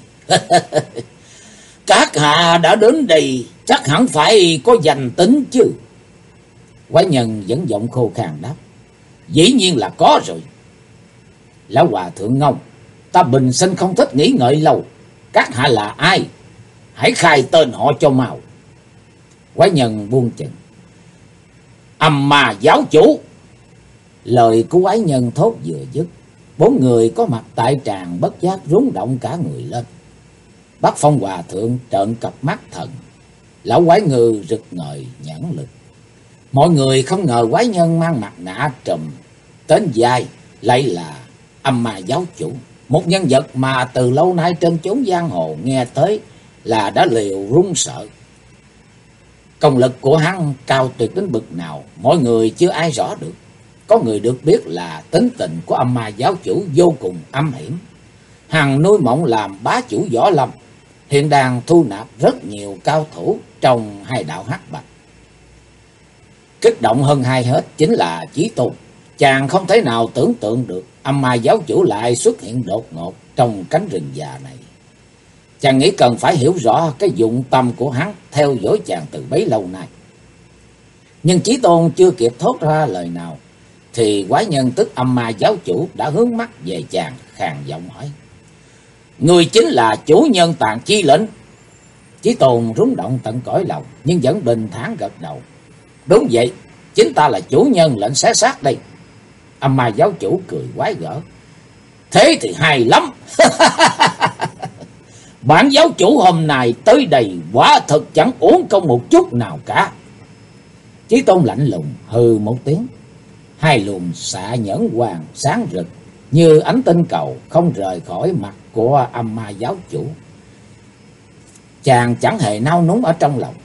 Các hạ đã đến đây chắc hẳn phải có danh tính chứ? Quái nhân vẫn giọng khô khan đáp. Dĩ nhiên là có rồi. Lão Hòa Thượng ngông, ta bình sinh không thích nghĩ ngợi lâu. Các hạ là ai? Hãy khai tên họ cho mau. Quái nhân buông chừng. Âm Ma giáo chủ. Lời của quái nhân thốt vừa dứt, bốn người có mặt tại tràng bất giác rúng động cả người lên. Bác Phong Hòa Thượng trợn cặp mắt thần, lão quái ngư rực ngời nhãn lực. Mọi người không ngờ quái nhân mang mặt nạ trùm, tên dài lại là Âm Ma giáo chủ, một nhân vật mà từ lâu nay trên chốn giang hồ nghe tới là đã liều run sợ. Công lực của hắn cao tuyệt đến bực nào, mọi người chưa ai rõ được. Có người được biết là tính tình của Âm Ma giáo chủ vô cùng âm hiểm, hằng nuôi mộng làm bá chủ võ lâm, hiện đang thu nạp rất nhiều cao thủ trong hai đạo hắc bạch. Kích động hơn hai hết chính là Chí Tôn. Chàng không thể nào tưởng tượng được Âm Ma giáo chủ lại xuất hiện đột ngột trong cánh rừng già này. Chàng nghĩ cần phải hiểu rõ cái dụng tâm của hắn theo dõi chàng từ bấy lâu nay. Nhưng Chí Tôn chưa kịp thốt ra lời nào thì quái nhân tức Âm Ma giáo chủ đã hướng mắt về chàng, khàn giọng hỏi. Người chính là chủ nhân Tàn Chi lệnh? Chí Tôn rúng động tận cõi lòng nhưng vẫn bình thản gật đầu. Đúng vậy, chính ta là chủ nhân lệnh xé xác đây. Âm Ma giáo chủ cười quái gở. Thế thì hay lắm. Bản giáo chủ hôm nay tới đây quả thật chẳng uổng công một chút nào cả. Chí Tôn lạnh lùng hừ một tiếng. Hai luồng xạ nhẫn hoàng sáng rực như ánh tinh cầu không rời khỏi mặt của Âm Ma giáo chủ. Chàng chẳng hề nao núng ở trong lòng.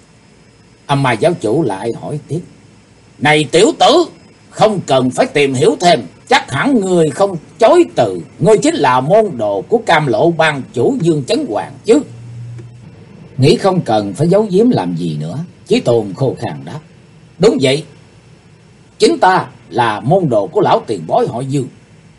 Âm Ma giáo chủ lại hỏi tiếp. Này tiểu tử, không cần phải tìm hiểu thêm, chắc hẳn người không chối từ, ngươi chính là môn đồ của Cam Lộ Bang chủ Dương Chấn Hoàng chứ? Nghĩ không cần phải giấu giếm làm gì nữa, Chí Tôn khô khan đáp. Đúng vậy, chính ta là môn đồ của lão tiền bối họ Dương.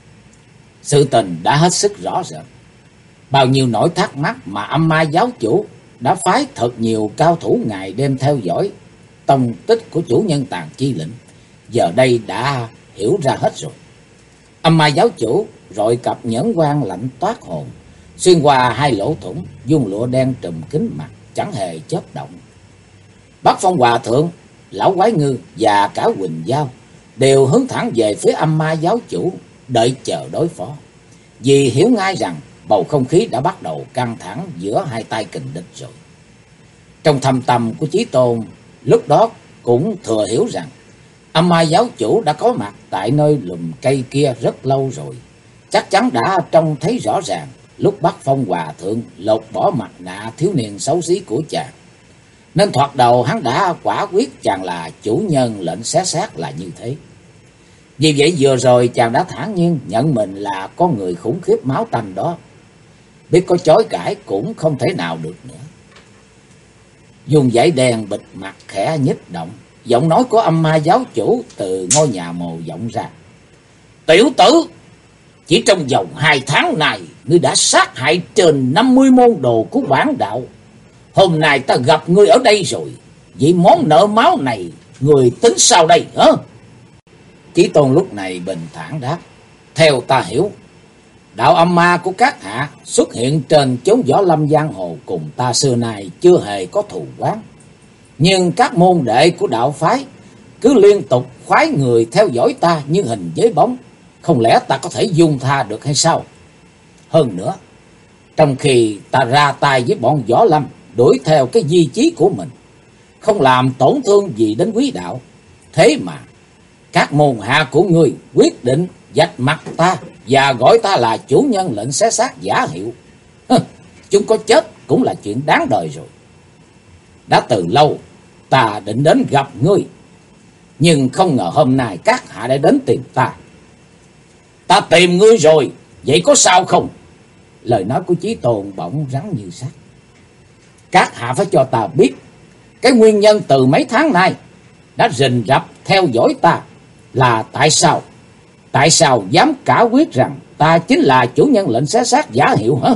Sự tình đã hết sức rõ rệt. Bao nhiêu nỗi thắc mắc mà Âm Ma giáo chủ đã phái thật nhiều cao thủ ngày đêm theo dõi tông tích của chủ nhân Tàn Chi lệnh, giờ đây đã hiểu ra hết rồi. Âm Ma giáo chủ rọi cặp nhẫn quang lạnh toát hồn, xuyên qua hai lỗ thủng, dung lụa đen trùm kín mặt, chẳng hề chớp động. Bác Phong Hòa Thượng, lão quái ngư và cả Quỳnh Giao đều hướng thẳng về phía Âm Ma giáo chủ, đợi chờ đối phó. Vì hiểu ngay rằng bầu không khí đã bắt đầu căng thẳng giữa hai tay kình địch rồi. Trong thâm tâm của Chí Tôn lúc đó cũng thừa hiểu rằng Âm Ma giáo chủ đã có mặt tại nơi lùm cây kia rất lâu rồi. Chắc chắn đã trông thấy rõ ràng lúc Bác Phong Hòa Thượng lột bỏ mặt nạ thiếu niên xấu xí của chàng. Nên thoạt đầu hắn đã quả quyết chàng là chủ nhân lệnh xé xác là như thế. Vì vậy vừa rồi chàng đã thản nhiên nhận mình là con người khủng khiếp máu tanh đó. Biết có chối cãi cũng không thể nào được nữa. Dùng dãy đèn bịt mặt khẽ nhích động, giọng nói của Âm Ma giáo chủ từ ngôi nhà mồ vọng ra. Tiểu tử, chỉ trong vòng 2 tháng này, ngươi đã sát hại trên 50 môn đồ của bản đạo. Hôm nay ta gặp ngươi ở đây rồi, vậy món nợ máu này, ngươi tính sao đây hả? Chí Tôn lúc này bình thản đáp. Theo ta hiểu, đạo âm ma của các hạ xuất hiện trên chốn võ lâm giang hồ cùng ta xưa nay chưa hề có thù oán. Nhưng các môn đệ của đạo phái cứ liên tục khoái người theo dõi ta như hình với bóng. Không lẽ ta có thể dung tha được hay sao? Hơn nữa, Trong khi ta ra tay với bọn võ lâm, đuổi theo cái di chí của mình, không làm tổn thương gì đến quý đạo. Thế mà các môn hạ của ngươi quyết định vạch mặt ta và gọi ta là chủ nhân lệnh xé xác giả hiệu. Chúng có chết cũng là chuyện đáng đời rồi. Đã từ lâu ta định đến gặp ngươi, nhưng không ngờ hôm nay các hạ đã đến tìm ta. Ta tìm ngươi rồi, vậy có sao không? Lời nói của Chí Tôn bỗng rắn như sắt. Các hạ phải cho ta biết cái nguyên nhân từ mấy tháng nay đã rình rập theo dõi ta là tại sao? Tại sao dám cả quyết rằng ta chính là chủ nhân lệnh xé xác giả hiệu hả?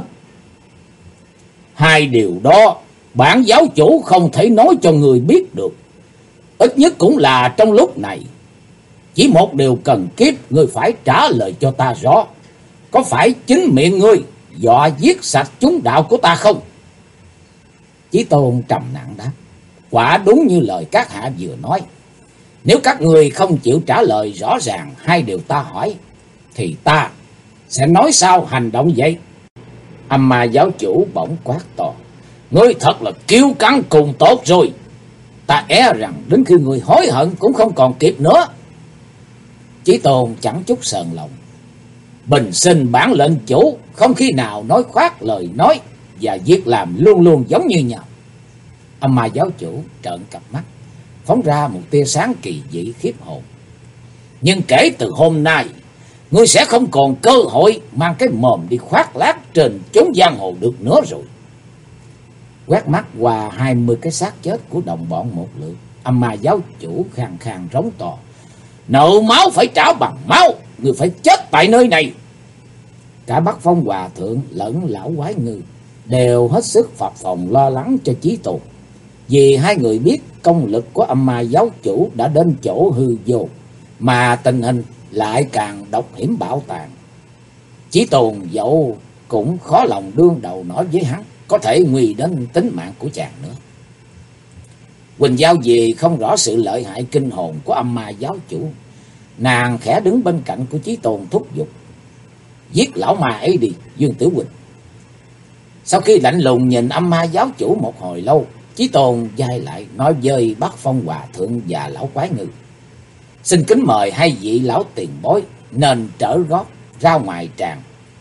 Hai điều đó bản giáo chủ không thể nói cho người biết được. Ít nhất cũng là trong lúc này. Chỉ một điều cần kiếp ngươi phải trả lời cho ta rõ. Có phải chính miệng ngươi dọa giết sạch chúng đạo của ta không? Chí Tôn trầm nặng đáp. Quả đúng như lời các hạ vừa nói. Nếu các người không chịu trả lời rõ ràng hai điều ta hỏi, thì ta sẽ nói sao hành động vậy? Âm Ma giáo chủ bỗng quát to. Ngươi thật là kiêu căng cùng tốt rồi. Ta e rằng đến khi ngươi hối hận cũng không còn kịp nữa. Chí Tôn chẳng chút sờn lòng. Bình sinh bản lệnh chủ không khi nào nói khoác lời nói và việc làm luôn luôn giống như nhau. Âm Ma giáo chủ trợn cặp mắt, phóng ra một tia sáng kỳ dị khiếp hồn. Nhưng kể từ hôm nay, ngươi sẽ không còn cơ hội mang cái mồm đi khoác lác trên chốn giang hồ được nữa rồi. Quét mắt qua 20 cái xác chết của đồng bọn một lượt, Âm Ma giáo chủ khàn khàn rống to. Nợ máu phải trả bằng máu, ngươi phải chết tại nơi này. Cả Bắc Phong Hòa Thượng lẫn Lão Quái Ngư đều hết sức phập phồng lo lắng cho Chí Tôn, vì hai người biết công lực của Âm Ma giáo chủ đã đến chỗ hư vô, mà tình hình lại càng độc hiểm bạo tàn. Chí Tôn dẫu cũng khó lòng đương đầu nói với hắn, có thể nguy đến tính mạng của chàng nữa. Quỳnh Giao vì không rõ sự lợi hại kinh hồn của Âm Ma giáo chủ, nàng khẽ đứng bên cạnh của Chí Tôn thúc giục. Giết lão ma ấy đi, Dương Tiểu Quỳnh. Sau khi lạnh lùng nhìn Âm Ma giáo chủ một hồi lâu, Chí Tôn dai lại nói với Bắc Phong Hòa Thượng và Lão Quái Ngư. Xin kính mời hai vị lão tiền bối nên trở gót ra ngoài tràng.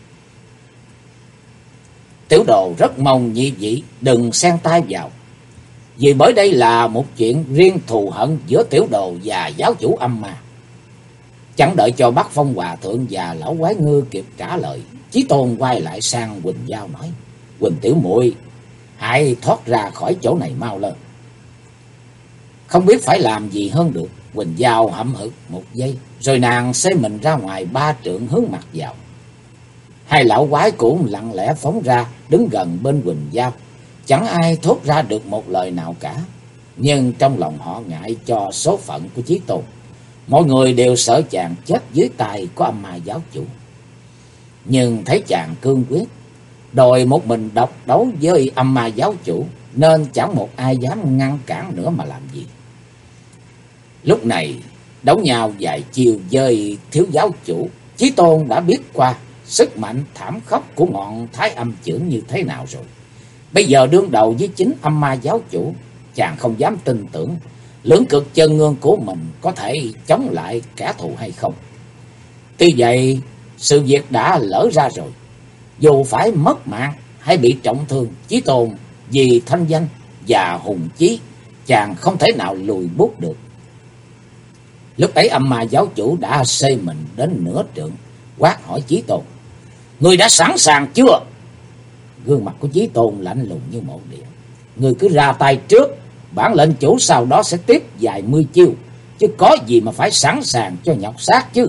Tiểu đồ rất mong nhị vị đừng xen tay vào, vì bởi đây là một chuyện riêng thù hận giữa tiểu đồ và giáo chủ Âm Ma. Chẳng đợi cho Bắc Phong Hòa Thượng và Lão Quái Ngư kịp trả lời, Chí Tôn quay lại sang Quỳnh Giao nói. Quỳnh tiểu muội, hãy thoát ra khỏi chỗ này mau lên. Không biết phải làm gì hơn được, Quỳnh Giao hậm hực một giây, rồi nàng xê mình ra ngoài 3 trượng hướng mặt vào. Hai lão quái cũng lặng lẽ phóng ra, đứng gần bên Quỳnh Giao. Chẳng ai thốt ra được một lời nào cả, nhưng trong lòng họ ngại cho số phận của Chí Tôn. Mọi người đều sợ chàng chết dưới tay của Âm Ma giáo chủ. Nhưng thấy chàng cương quyết, đòi một mình độc đấu với Âm Ma giáo chủ, nên chẳng một ai dám ngăn cản nữa mà làm gì. Lúc này đấu nhau vài chiều với thiếu giáo chủ, Chí Tôn đã biết qua sức mạnh thảm khốc của ngọn Thái Âm chưởng như thế nào rồi. Bây giờ đương đầu với chính Âm Ma giáo chủ, chàng không dám tin tưởng lưỡng cực chân ngương của mình có thể chống lại kẻ thù hay không. Tuy vậy, sự việc đã lỡ ra rồi. Dù phải mất mạng hay bị trọng thương, Chí Tôn vì thanh danh và hùng chí, chàng không thể nào lùi bước được. Lúc ấy Âm Ma giáo chủ đã xê mình đến nửa trượng, quát hỏi Chí Tôn. Ngươi đã sẵn sàng chưa? Gương mặt của Chí Tôn lạnh lùng như một điện. Ngươi cứ ra tay trước, bản lệnh chủ sau đó sẽ tiếp vài 10 chiêu, chứ có gì mà phải sẵn sàng cho nhọc xác chứ.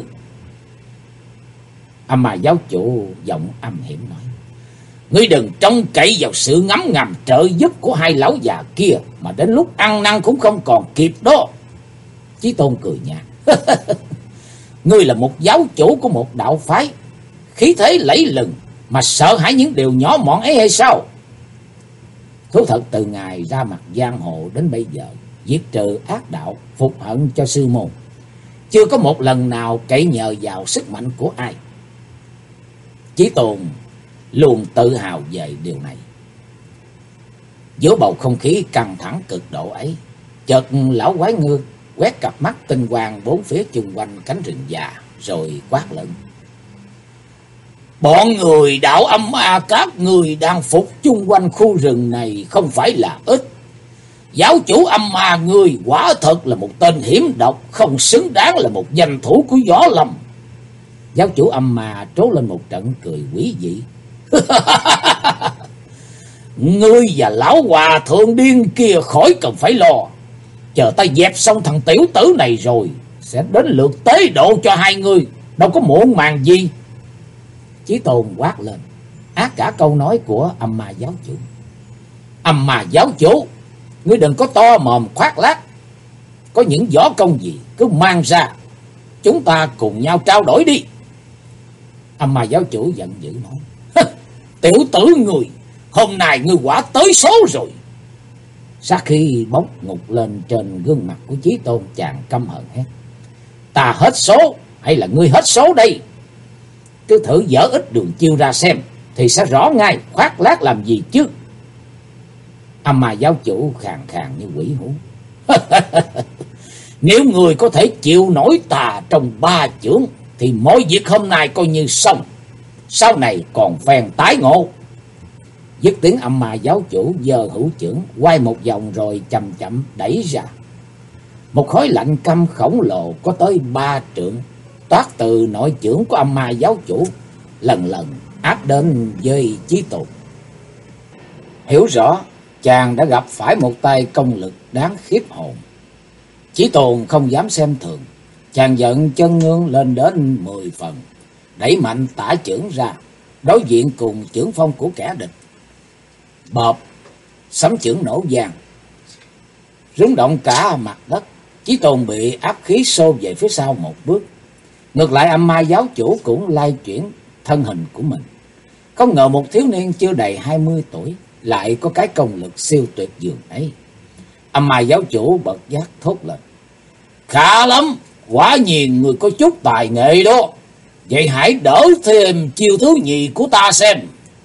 Âm Ma giáo chủ giọng âm hiểm nói. Ngươi đừng trông cậy vào sự ngấm ngầm trợ giúp của hai lão già kia, mà đến lúc ăn năn cũng không còn kịp đó. Chí Tôn cười nhạt. Ngươi là một giáo chủ của một đạo phái, khí thế lẫy lừng, mà sợ hãi những điều nhỏ mọn ấy hay sao? Thú thật từ ngày ra mặt giang hồ đến bây giờ, diệt trừ ác đạo, phục hận cho sư môn, chưa có một lần nào cậy nhờ vào sức mạnh của ai. Chí Tôn luôn tự hào về điều này. Giữa bầu không khí căng thẳng cực độ ấy, chợt lão quái ngư quét cặp mắt tinh quang bốn phía chung quanh cánh rừng già, rồi quát lớn: bọn người đạo âm ma các người đang phục chung quanh khu rừng này không phải là ít. Giáo chủ âm ma người quả thật là một tên hiểm độc, không xứng đáng là một danh thủ của Võ Lâm. Giáo chủ âm ma trố lên một trận cười quỷ dị. Ngươi và lão hòa thượng điên kia khỏi cần phải lo. Chờ ta dẹp xong thằng tiểu tử này rồi, sẽ đến lượt tế độ cho hai người, đâu có muộn màng gì. Chí Tôn quát lên, ác cả câu nói của âm ma giáo chủ. Âm ma giáo chủ, ngươi đừng có to mồm khoác lác. Có những võ công gì cứ mang ra, chúng ta cùng nhau trao đổi đi. Âm ma giáo chủ giận dữ nói: tiểu tử người, hôm nay ngươi quả tới số rồi. Sát khí bốc ngục lên trên gương mặt của Chí Tôn, chàng căm hận hét: ta hết số hay là ngươi hết số đây? Cứ thử dở ít đường chiêu ra xem, thì sẽ rõ ngay khoác lác làm gì chứ. Âm ma giáo chủ khàn khàn như quỷ hú: nếu người có thể chịu nổi ta trong 3 chưởng, thì mọi việc hôm nay coi như xong, sau này còn phen tái ngộ. Dứt tiếng, âm ma giáo chủ giơ hữu chưởng quay một vòng rồi chậm chậm đẩy ra. Một khối lạnh căm khổng lồ có tới 3 trượng toát từ nội chưởng của âm ma giáo chủ, lần lần áp đến với Chí Tôn. Hiểu rõ chàng đã gặp phải một tay công lực đáng khiếp hồn. Chí Tôn không dám xem thường, chàng giận chân ngương lên đến 10 phần, đẩy mạnh tả chưởng ra, đối diện cùng chưởng phong của kẻ địch. Bộp, sấm chưởng nổ vang, rung động cả mặt đất. Chí Tôn bị áp khí xô về phía sau một bước. Ngược lại, âm ma giáo chủ cũng lay chuyển thân hình của mình. Không ngờ một thiếu niên chưa đầy 20 tuổi lại có cái công lực siêu tuyệt dường ấy. Âm ma giáo chủ bật giác thốt lên: khá lắm, quả nhiên người có chút tài nghệ đó. Vậy hãy đỡ thêm chiêu thứ nhì của ta xem.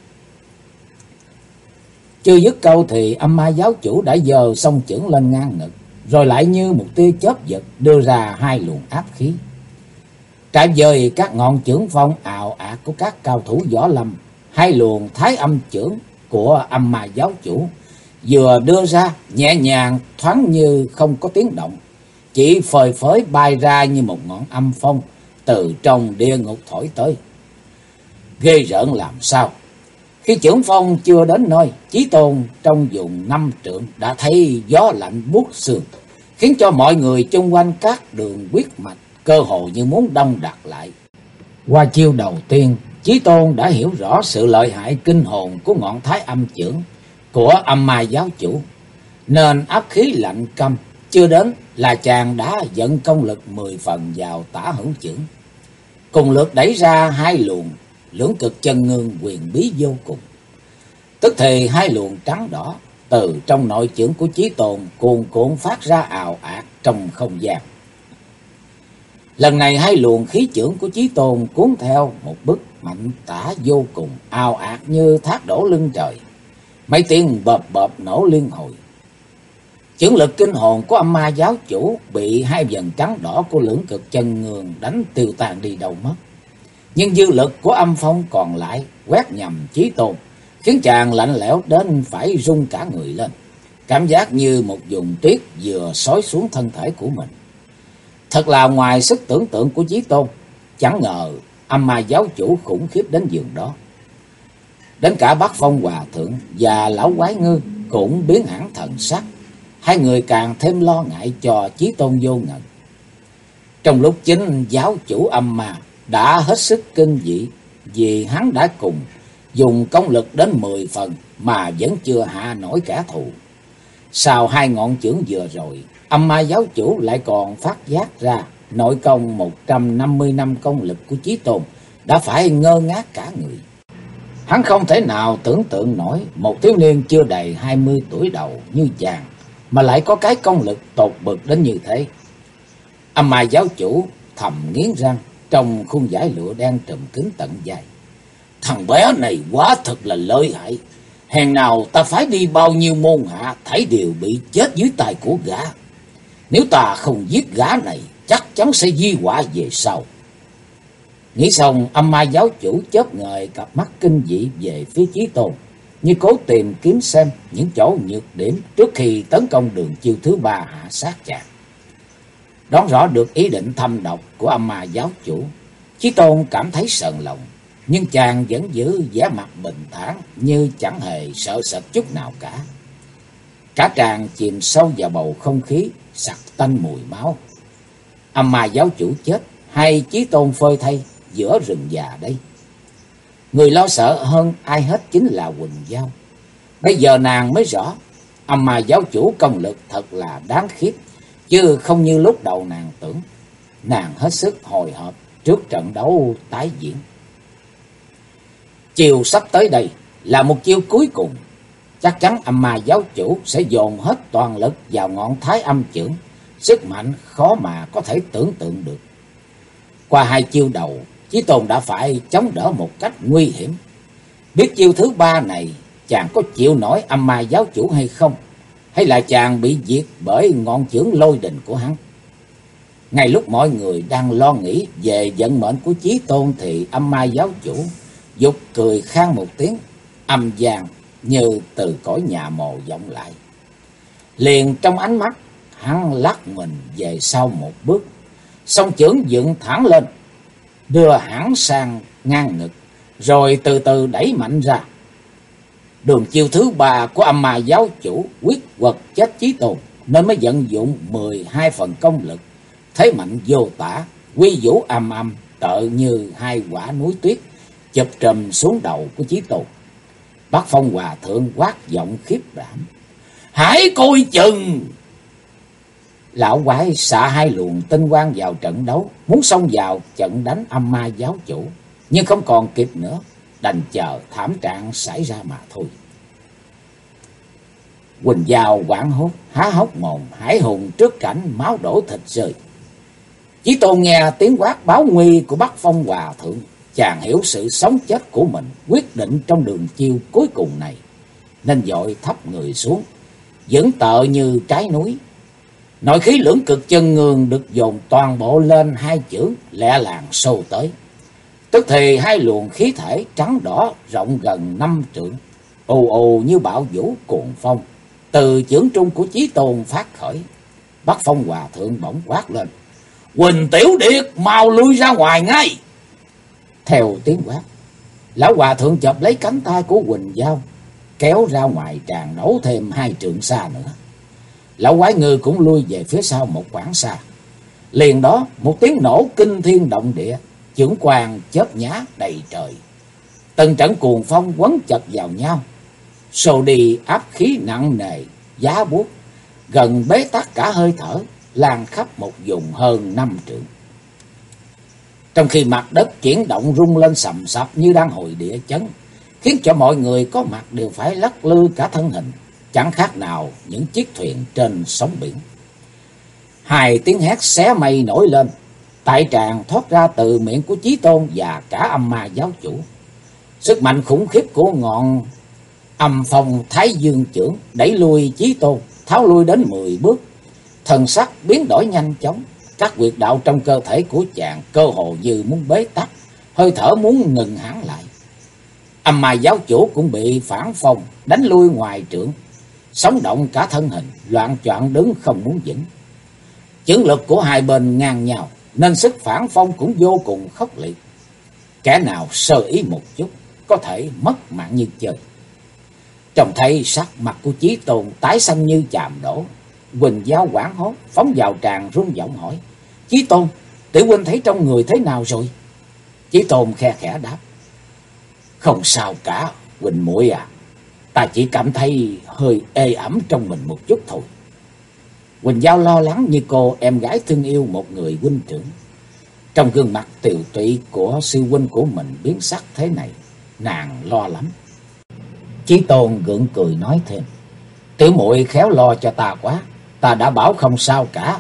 Chưa dứt câu thì âm ma giáo chủ đã giơ song chưởng lên ngang ngực, rồi lại như một tia chớp giật đưa ra 2 luồng áp khí. Trải dời các ngọn chưởng phong ào ạt của các cao thủ võ lâm, 2 luồng thái âm chưởng của âm ma giáo chủ vừa đưa ra nhẹ nhàng thoáng như không có tiếng động, chỉ phơi phới bay ra như một ngọn âm phong từ trong địa ngục thổi tới. Ghê rợn làm sao! Khi chưởng phong chưa đến nơi, Chí Tôn trong vùng 5 trượng đã thấy gió lạnh buốt xương, khiến cho mọi người chung quanh các đường huyết mạch cơ hồ như muốn đông đặc lại. Qua chiêu đầu tiên, Chí Tôn đã hiểu rõ sự lợi hại kinh hồn của ngọn thái âm chưởng của âm ma giáo chủ, nên áp khí lạnh căm chưa đến là chàng đã dẫn công lực 10 phần vào tả hữu chưởng, cùng lượt đẩy ra 2 luồng lưỡng cực chân ngương quyền bí vô cùng. Tức thì 2 luồng trắng đỏ từ trong nội chưởng của Chí Tôn cuồn cuộn phát ra ào ạt trong không gian. Lần này 2 luồng khí chưởng của Chí Tôn cuốn theo một bức mạnh tả vô cùng, ào ạt như thác đổ lưng trời. Mấy tiếng bợp bợp nổ liên hồi. Chưởng lực kinh hồn của âm ma giáo chủ bị 2 vầng trắng đỏ của lưỡng cực chân ngương đánh tiêu tan đi đâu mất. Nhưng dư lực của âm phong còn lại quét nhầm Chí Tôn, khiến chàng lạnh lẽo đến phải run cả người lên, cảm giác như một vùng tuyết vừa xối xuống thân thể của mình. Thật là ngoài sức tưởng tượng của Chí Tôn. Chẳng ngờ âm ma giáo chủ khủng khiếp đến giường đó. Đến cả Bát Phong Hòa Thượng và lão quái ngư cũng biến hẳn thần sắc. 2 người càng thêm lo ngại cho Chí Tôn vô ngần. Trong lúc chính giáo chủ âm ma đã hết sức kinh dị, vì hắn đã cùng dùng công lực đến 10 phần mà vẫn chưa hạ nổi kẻ thù. Sau 2 ngọn chưởng vừa rồi, âm ma giáo chủ lại còn phát giác ra nội công 150 năm công lực của Chí Tôn đã phải ngơ ngác cả người. Hắn không thể nào tưởng tượng nổi một thiếu niên chưa đầy 20 tuổi đầu như chàng mà lại có cái công lực tột bực đến như thế. Âm ma giáo chủ thầm nghiến răng trong khung vải lụa đen trùm kín tận vai, Thằng bé này quá thật là lợi hại. Hèn nào ta phải đi bao nhiêu môn hạ, thảy đều bị chết dưới tay của gã. Nếu ta không giết gã này, chắc chắn sẽ di họa về sau. Nghĩ xong, Âm Ma giáo chủ chớp ngời cặp mắt kinh dị về phía Chí Tôn, như cố tìm kiếm xem những chỗ nhược điểm trước khi tấn công đường chiêu thứ ba hạ sát chàng. Đoán rõ được ý định thâm độc của Âm Ma giáo chủ, Chí Tôn cảm thấy sờn lòng, nhưng chàng vẫn giữ vẻ mặt bình thản như chẳng hề sợ sệt chút nào cả. Cả tràng chìm sâu vào bầu không khí sặc tanh mùi máu. Âm Ma giáo chủ chết hay Chí Tôn phơi thây giữa rừng già đây? Người lo sợ hơn ai hết chính là Quỳnh Giao. Bây giờ nàng mới rõ, Âm Ma giáo chủ công lực thật là đáng khiếp, chứ không như lúc đầu nàng tưởng. Nàng hết sức hồi hộp trước trận đấu tái diễn. Chiều sắp tới đây là một chiêu cuối cùng. Chắc chắn Âm Ma giáo chủ sẽ dồn hết toàn lực vào ngọn Thái Âm chưởng, sức mạnh khó mà có thể tưởng tượng được. Qua hai chiêu đầu, Chí Tôn đã phải chống đỡ một cách nguy hiểm. Biết chiêu thứ ba này, chàng có chịu nổi Âm Ma giáo chủ hay không? Hay là chàng bị diệt bởi ngọn chưởng lôi đình của hắn? Ngay lúc mọi người đang lo nghĩ về vận mệnh của Chí Tôn, thì Âm Ma giáo chủ giục cười khan một tiếng, âm vang như từ cõi nhà mồ vọng lại. Liền trong ánh mắt, hắn lắc mình về sau một bước, song chưởng dựng thẳng lên, đưa hẳn sang ngang ngực, rồi từ từ đẩy mạnh ra. Đường chiêu thứ ba của Âm Ma giáo chủ quyết quật chết Chí Tôn, nên mới vận dụng 12 phần công lực, thế mạnh vô tả, quy vũ âm âm, tợ như hai quả núi tuyết chụp trùm xuống đầu của Chí Tôn. Bác Phong Hòa thượng quát giọng khiếp đảm: "Hãy coi chừng!" Lão quái xạ hai luồng tinh quang vào trận đấu, muốn xông vào trận đánh Âm Ma giáo chủ, nhưng không còn kịp nữa, đành chờ thảm trạng xảy ra mà thôi. Quỳnh Giao hoảng hốt há hốc mồm, hãi hùng trước cảnh máu đổ thịt rơi. Chí Tôn nghe tiếng quát báo nguy của Bắc Phong Hòa thượng, chàng hiểu sự sống chết của mình quyết định trong đường chiêu cuối cùng này, nên vội thấp người xuống, vững tợ như trái núi. Nội khí lưỡng cực chân ngương được dồn toàn bộ lên hai chưởng, lẹ làng xô tới. Tức thì hai luồng khí thể trắng đỏ rộng gần 5 trượng, ù ù như bão vũ cuồng phong, từ chưởng trung của Chí Tôn phát khởi. Bắc Phong Hòa thượng bỗng quát lên: "Quỳnh Tiểu Điệt, mau lui ra ngoài ngay!" Theo tiếng quát, lão hòa thượng chộp lấy cánh tay của Quỳnh Giao, kéo ra ngoài tràn đấu thêm 2 trượng xa nữa. Lão quái ngư cũng lui về phía sau một quãng xa. Liền đó một tiếng nổ kinh thiên động địa, chưởng quang chớp nhá đầy trời. Từng trận cuồng phong quấn chật vào nhau, xô đi áp khí nặng nề, giá buốt, gần bế tắc cả hơi thở, lan khắp một vùng hơn 5 trượng. Trong khi mặt đất chuyển động rung lên sầm sập như đang hồi địa chấn, khiến cho mọi người có mặt đều phải lắc lư cả thân hình, chẳng khác nào những chiếc thuyền trên sóng biển. Hai tiếng hét xé mây nổi lên, tại tràng thoát ra từ miệng của Chí Tôn và cả Âm Ma giáo chủ. Sức mạnh khủng khiếp của ngọn Âm Phong Thái Dương chưởng đẩy lui Chí Tôn, tháo lui đến 10 bước. Thần sắc biến đổi nhanh chóng, các huyệt đạo trong cơ thể của chàng cơ hồ như muốn bế tắc, hơi thở muốn ngừng hẳn lại. Âm Ma giáo chủ cũng bị phản phong đánh lui ngoài trượng, sống động cả thân hình, loạng choạng đứng không muốn vững. Chưởng lực của hai bên ngang nhau, nên sức phản phong cũng vô cùng khốc liệt. Kẻ nào sơ ý một chút có thể mất mạng như chơi. Trông thấy sắc mặt của Chí Tôn tái xanh như chàm đổ, Quỳnh Giao hoảng hốt phóng vào tràng run giọng hỏi: "Chí Tôn, tiểu huynh thấy trong người thế nào rồi?" Chí Tôn khe khẽ đáp: "Không sao cả, Quỳnh muội à, ta chỉ cảm thấy hơi ê ẩm trong mình một chút thôi." Quỳnh Giao lo lắng như cô em gái thương yêu một người huynh trưởng. Trong gương mặt tiều tụy của sư huynh của mình biến sắc thế này, nàng lo lắm. Chí Tôn gượng cười nói thêm: "Tiểu muội khéo lo cho ta quá, ta đã bảo không sao cả."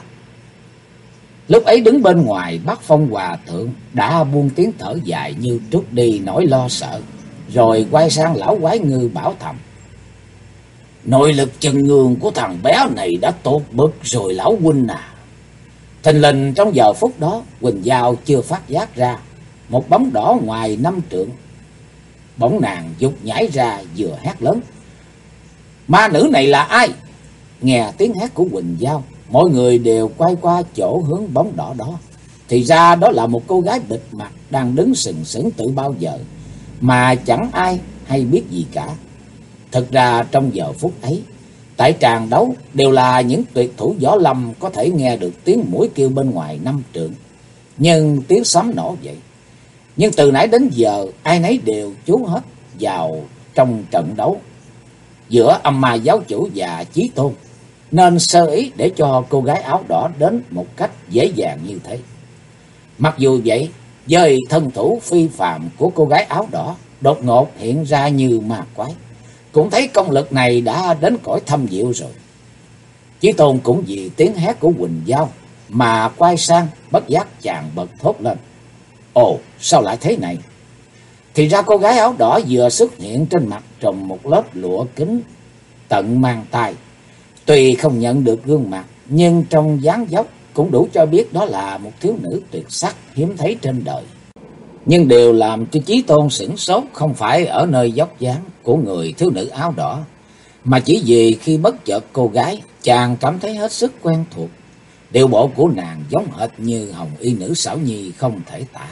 Lúc ấy đứng bên ngoài, Bắc Phong Hòa thượng đã buông tiếng thở dài như trút đi nỗi lo sợ, rồi quay sang lão quái ngư bảo thầm: Nội lực chân ngương của thằng bé này đã tốt bực rồi lão huynh à. Thình lình trong giờ phút đó, Quỳnh Giao chưa phát giác ra một bóng đỏ ngoài 5 trượng. Bỗng nàng giục nhảy ra vừa hét lớn: Ma nữ này là ai? Nghe tiếng hét của Quỳnh Giao, mọi người đều quay qua chỗ hướng bóng đỏ đó. Thì ra đó là một cô gái bịt mặt đang đứng sừng sững từ bao giờ, mà chẳng ai hay biết gì cả. Thực ra trong giờ phút ấy, tại tràng đấu đều là những tuyệt thủ võ lâm có thể nghe được tiếng mũi kêu bên ngoài 5 trượng, nhưng tiếng sấm nổ vậy. Nhưng từ nãy đến giờ, ai nấy đều chú hết vào trong trận đấu giữa Âm Ma giáo chủ và Chí Tôn, nên sơ ý để cho cô gái áo đỏ đến một cách dễ dàng như thế. Mặc dù vậy, với thân thủ phi phàm của cô gái áo đỏ đột ngột hiện ra như ma quái, cũng thấy công lực này đã đến cõi thâm diệu rồi. Chí Tôn cũng vì tiếng hét của Quỳnh Giao mà quay sang, bất giác chàng bật thốt lên: Ồ, sao lại thế này? Thì ra cô gái áo đỏ vừa xuất hiện trên mặt trùm một lớp lụa kính tận mang tai. Tuy không nhận được gương mặt, nhưng trong dáng dốc cũng đủ cho biết đó là một thiếu nữ tuyệt sắc hiếm thấy trên đời. Nhưng điều làm cho Chí Tôn sửng sốt không phải ở nơi dốc dáng của người thiếu nữ áo đỏ, mà chỉ vì khi bất chợt cô gái, chàng cảm thấy hết sức quen thuộc. Điệu bộ của nàng giống hệt như hồng y nữ xảo nhi không thể tả.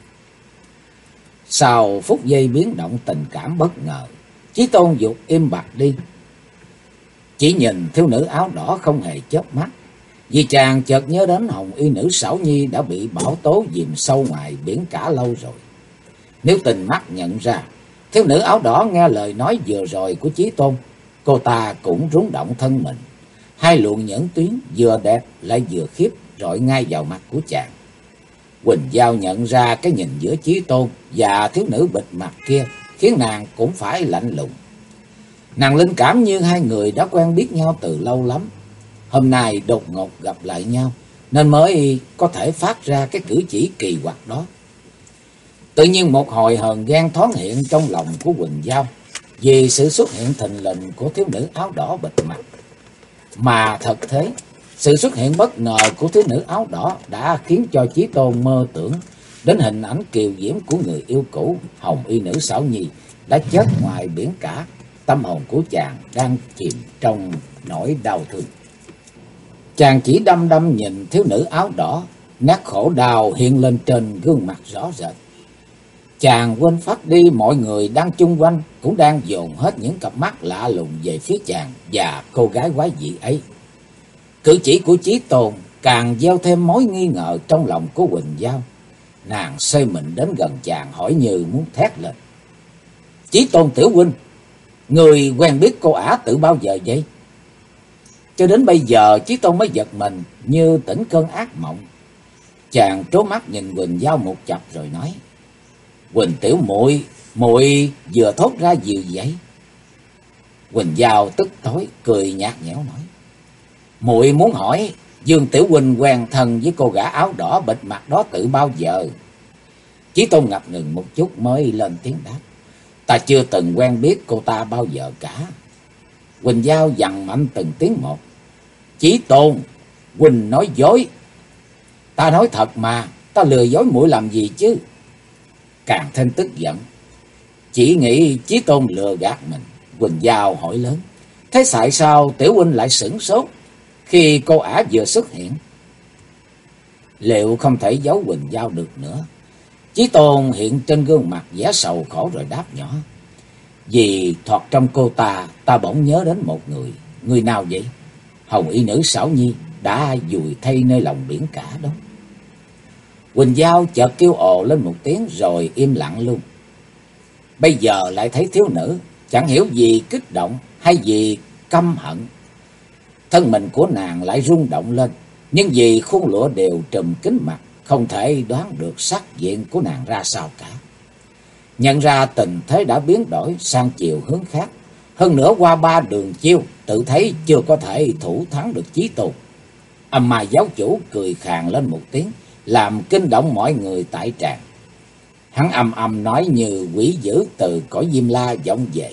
Sau phút giây biến động tình cảm bất ngờ, Chí Tôn dục im bặt đi, chỉ nhìn thiếu nữ áo đỏ không hề chớp mắt, vì chàng chợt nhớ đến hồng y nữ xảo nhi đã bị bão tố dìm sâu ngoài biển cả lâu rồi. Nếu tình mắt nhận ra, thiếu nữ áo đỏ nghe lời nói vừa rồi của Chí Tôn, cô ta cũng rúng động thân mình. Hai luồng nhẫn tuyến vừa đẹp lại vừa khiếp rọi ngay vào mặt của chàng. Quỳnh Giao nhận ra cái nhìn giữa Chí Tôn và thiếu nữ bịt mặt kia khiến nàng cũng phải lạnh lùng. Nàng linh cảm như hai người đã quen biết nhau từ lâu lắm, hôm nay đột ngột gặp lại nhau nên mới có thể phát ra cái cử chỉ kỳ quặc đó. Tự nhiên một hồi hờn ghen thoáng hiện trong lòng của Quỳnh Giao vì sự xuất hiện thình lình của thiếu nữ áo đỏ bịt mặt. Mà thật thế, sự xuất hiện bất ngờ của thiếu nữ áo đỏ đã khiến cho Chí Tôn mơ tưởng đến hình ảnh kiều diễm của người yêu cũ hồng y nữ xảo nhi đã chết ngoài biển cả. Tâm hồn của chàng đang chìm trong nỗi đau thương. Chàng chỉ đăm đăm nhìn thiếu nữ áo đỏ, nét khổ đau hiện lên trên gương mặt rõ rệt. Chàng quên phát đi mọi người đang chung quanh cũng đang dồn hết những cặp mắt lạ lùng về phía chàng và cô gái quái dị ấy. Cử chỉ của Chí Tôn càng gieo thêm mối nghi ngờ trong lòng của Quỳnh Giao. Nàng xoay mình đến gần chàng hỏi như muốn thét lên: Chí Tôn tiểu huynh, người quen biết cô ả từ bao giờ vậy? Cho đến bây giờ Chí Tôn mới giật mình như tỉnh cơn ác mộng. Chàng trố mắt nhìn Quỳnh Giao một chập rồi nói: Quỳnh tiểu muội, muội vừa thốt ra gì vậy? Quỳnh Giao tức tối cười nhạt nhẽo nói: Muội muốn hỏi Dương tiểu huynh quen thân với cô gã áo đỏ bịt mặt đó từ bao giờ? Chí Tôn ngập ngừng một chút mới lên tiếng đáp: Ta chưa từng quen biết cô ta bao giờ cả. Quỳnh Giao dằn mạnh từng tiếng một: Chí Tôn, huynh nói dối. Ta nói thật mà, ta lừa dối muội làm gì chứ? Càng thêm tức giận, chỉ nghĩ Chí Tôn lừa gạt mình, Quỳnh Giao hỏi lớn: Thế tại sao tiểu huynh lại sửng sốt khi cô ả vừa xuất hiện? Liệu không thể giấu Quỳnh Giao được nữa, Chí Tôn hiện trên gương mặt vẻ sầu khổ rồi đáp nhỏ: Vì thoạt trong cô ta bỗng nhớ đến một người. Người nào vậy? Hồng y nữ xảo nhi đã vùi thay nơi lòng biển cả đó. Quỳnh Giao chợt kêu ồ lên một tiếng rồi im lặng luôn. Bây giờ lại thấy thiếu nữ, chẳng hiểu vì kích động hay vì căm hận, thân mình của nàng lại rung động lên. Nhưng vì khuôn lụa đều trùm kín mặt, không thể đoán được sắc diện của nàng ra sao cả. Nhận ra tình thế đã biến đổi sang chiều hướng khác, hơn nữa qua 3 đường chiêu tự thấy chưa có thể thủ thắng được Chí Tôn. Âm Ma giáo chủ cười khàn lên một tiếng, làm kinh động mọi người tại tràng. Hắn ầm ầm nói như quỷ dữ từ cõi Diêm La vọng về.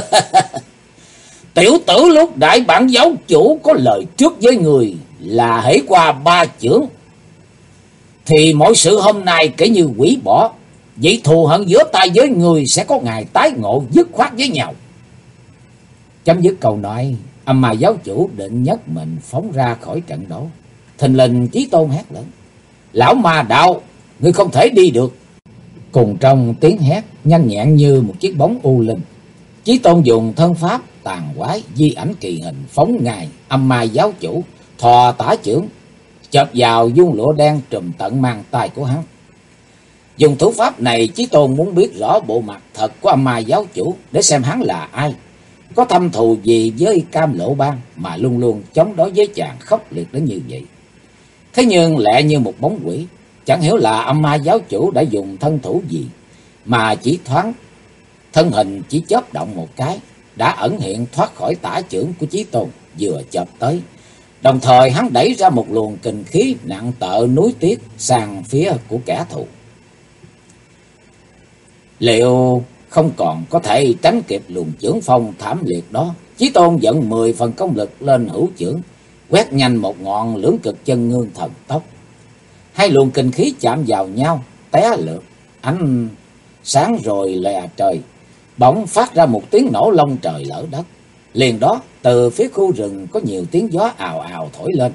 Tiểu tử, lúc đại bản giáo chủ có lời trước với người là hễ qua 3 chưởng thì mọi sự hôm nay kể như hủy bỏ. Vậy thù hận giữa ta với người sẽ có ngày tái ngộ dứt khoát với nhau. Chấm dứt câu nói, Âm Ma giáo chủ định nhấc mình phóng ra khỏi trận đấu. Thình lình Chí Tôn hét lớn: Lão Ma đạo, ngươi không thể đi được. Cùng trong tiếng hét nhanh nhẹn như một chiếc bóng u linh, Chí Tôn dùng thân pháp tàn quái di ảnh kỳ hình phóng ngay Âm Ma giáo chủ, thò tả chưởng chộp vào dung lụa đen trùm tận mang tay của hắn. Dùng thủ pháp này, Chí Tôn muốn biết rõ bộ mặt thật của Âm Ma giáo chủ để xem hắn là ai, có thâm thù gì với Cam Lộ Bang mà luôn luôn chống đối với chàng khốc liệt đến như vậy. Thế nhưng lẹ như một bóng quỷ, chẳng hiểu là Âm Ma giáo chủ đã dùng thân thủ gì mà chỉ thoáng thân hình chỉ chớp động một cái đã ẩn hiện thoát khỏi tả chưởng của Chí Tôn vừa chộp tới. Đồng thời hắn đẩy ra một luồng kình khí nặng tợ núi tuyết sang phía của kẻ thù. Liệu không còn có thể tránh kịp luồng chưởng phong thảm liệt đó, Chí Tôn dẫn 10 phần công lực lên hữu chưởng, quét nhanh một ngọn lưỡng cực chân ngương thần tốc. Hai luồng kinh khí chạm vào nhau, té lượt, ánh sáng rồi lè trời, bỗng phát ra một tiếng nổ long trời lở đất. Liền đó, từ phía khu rừng có nhiều tiếng gió ào ào thổi lên,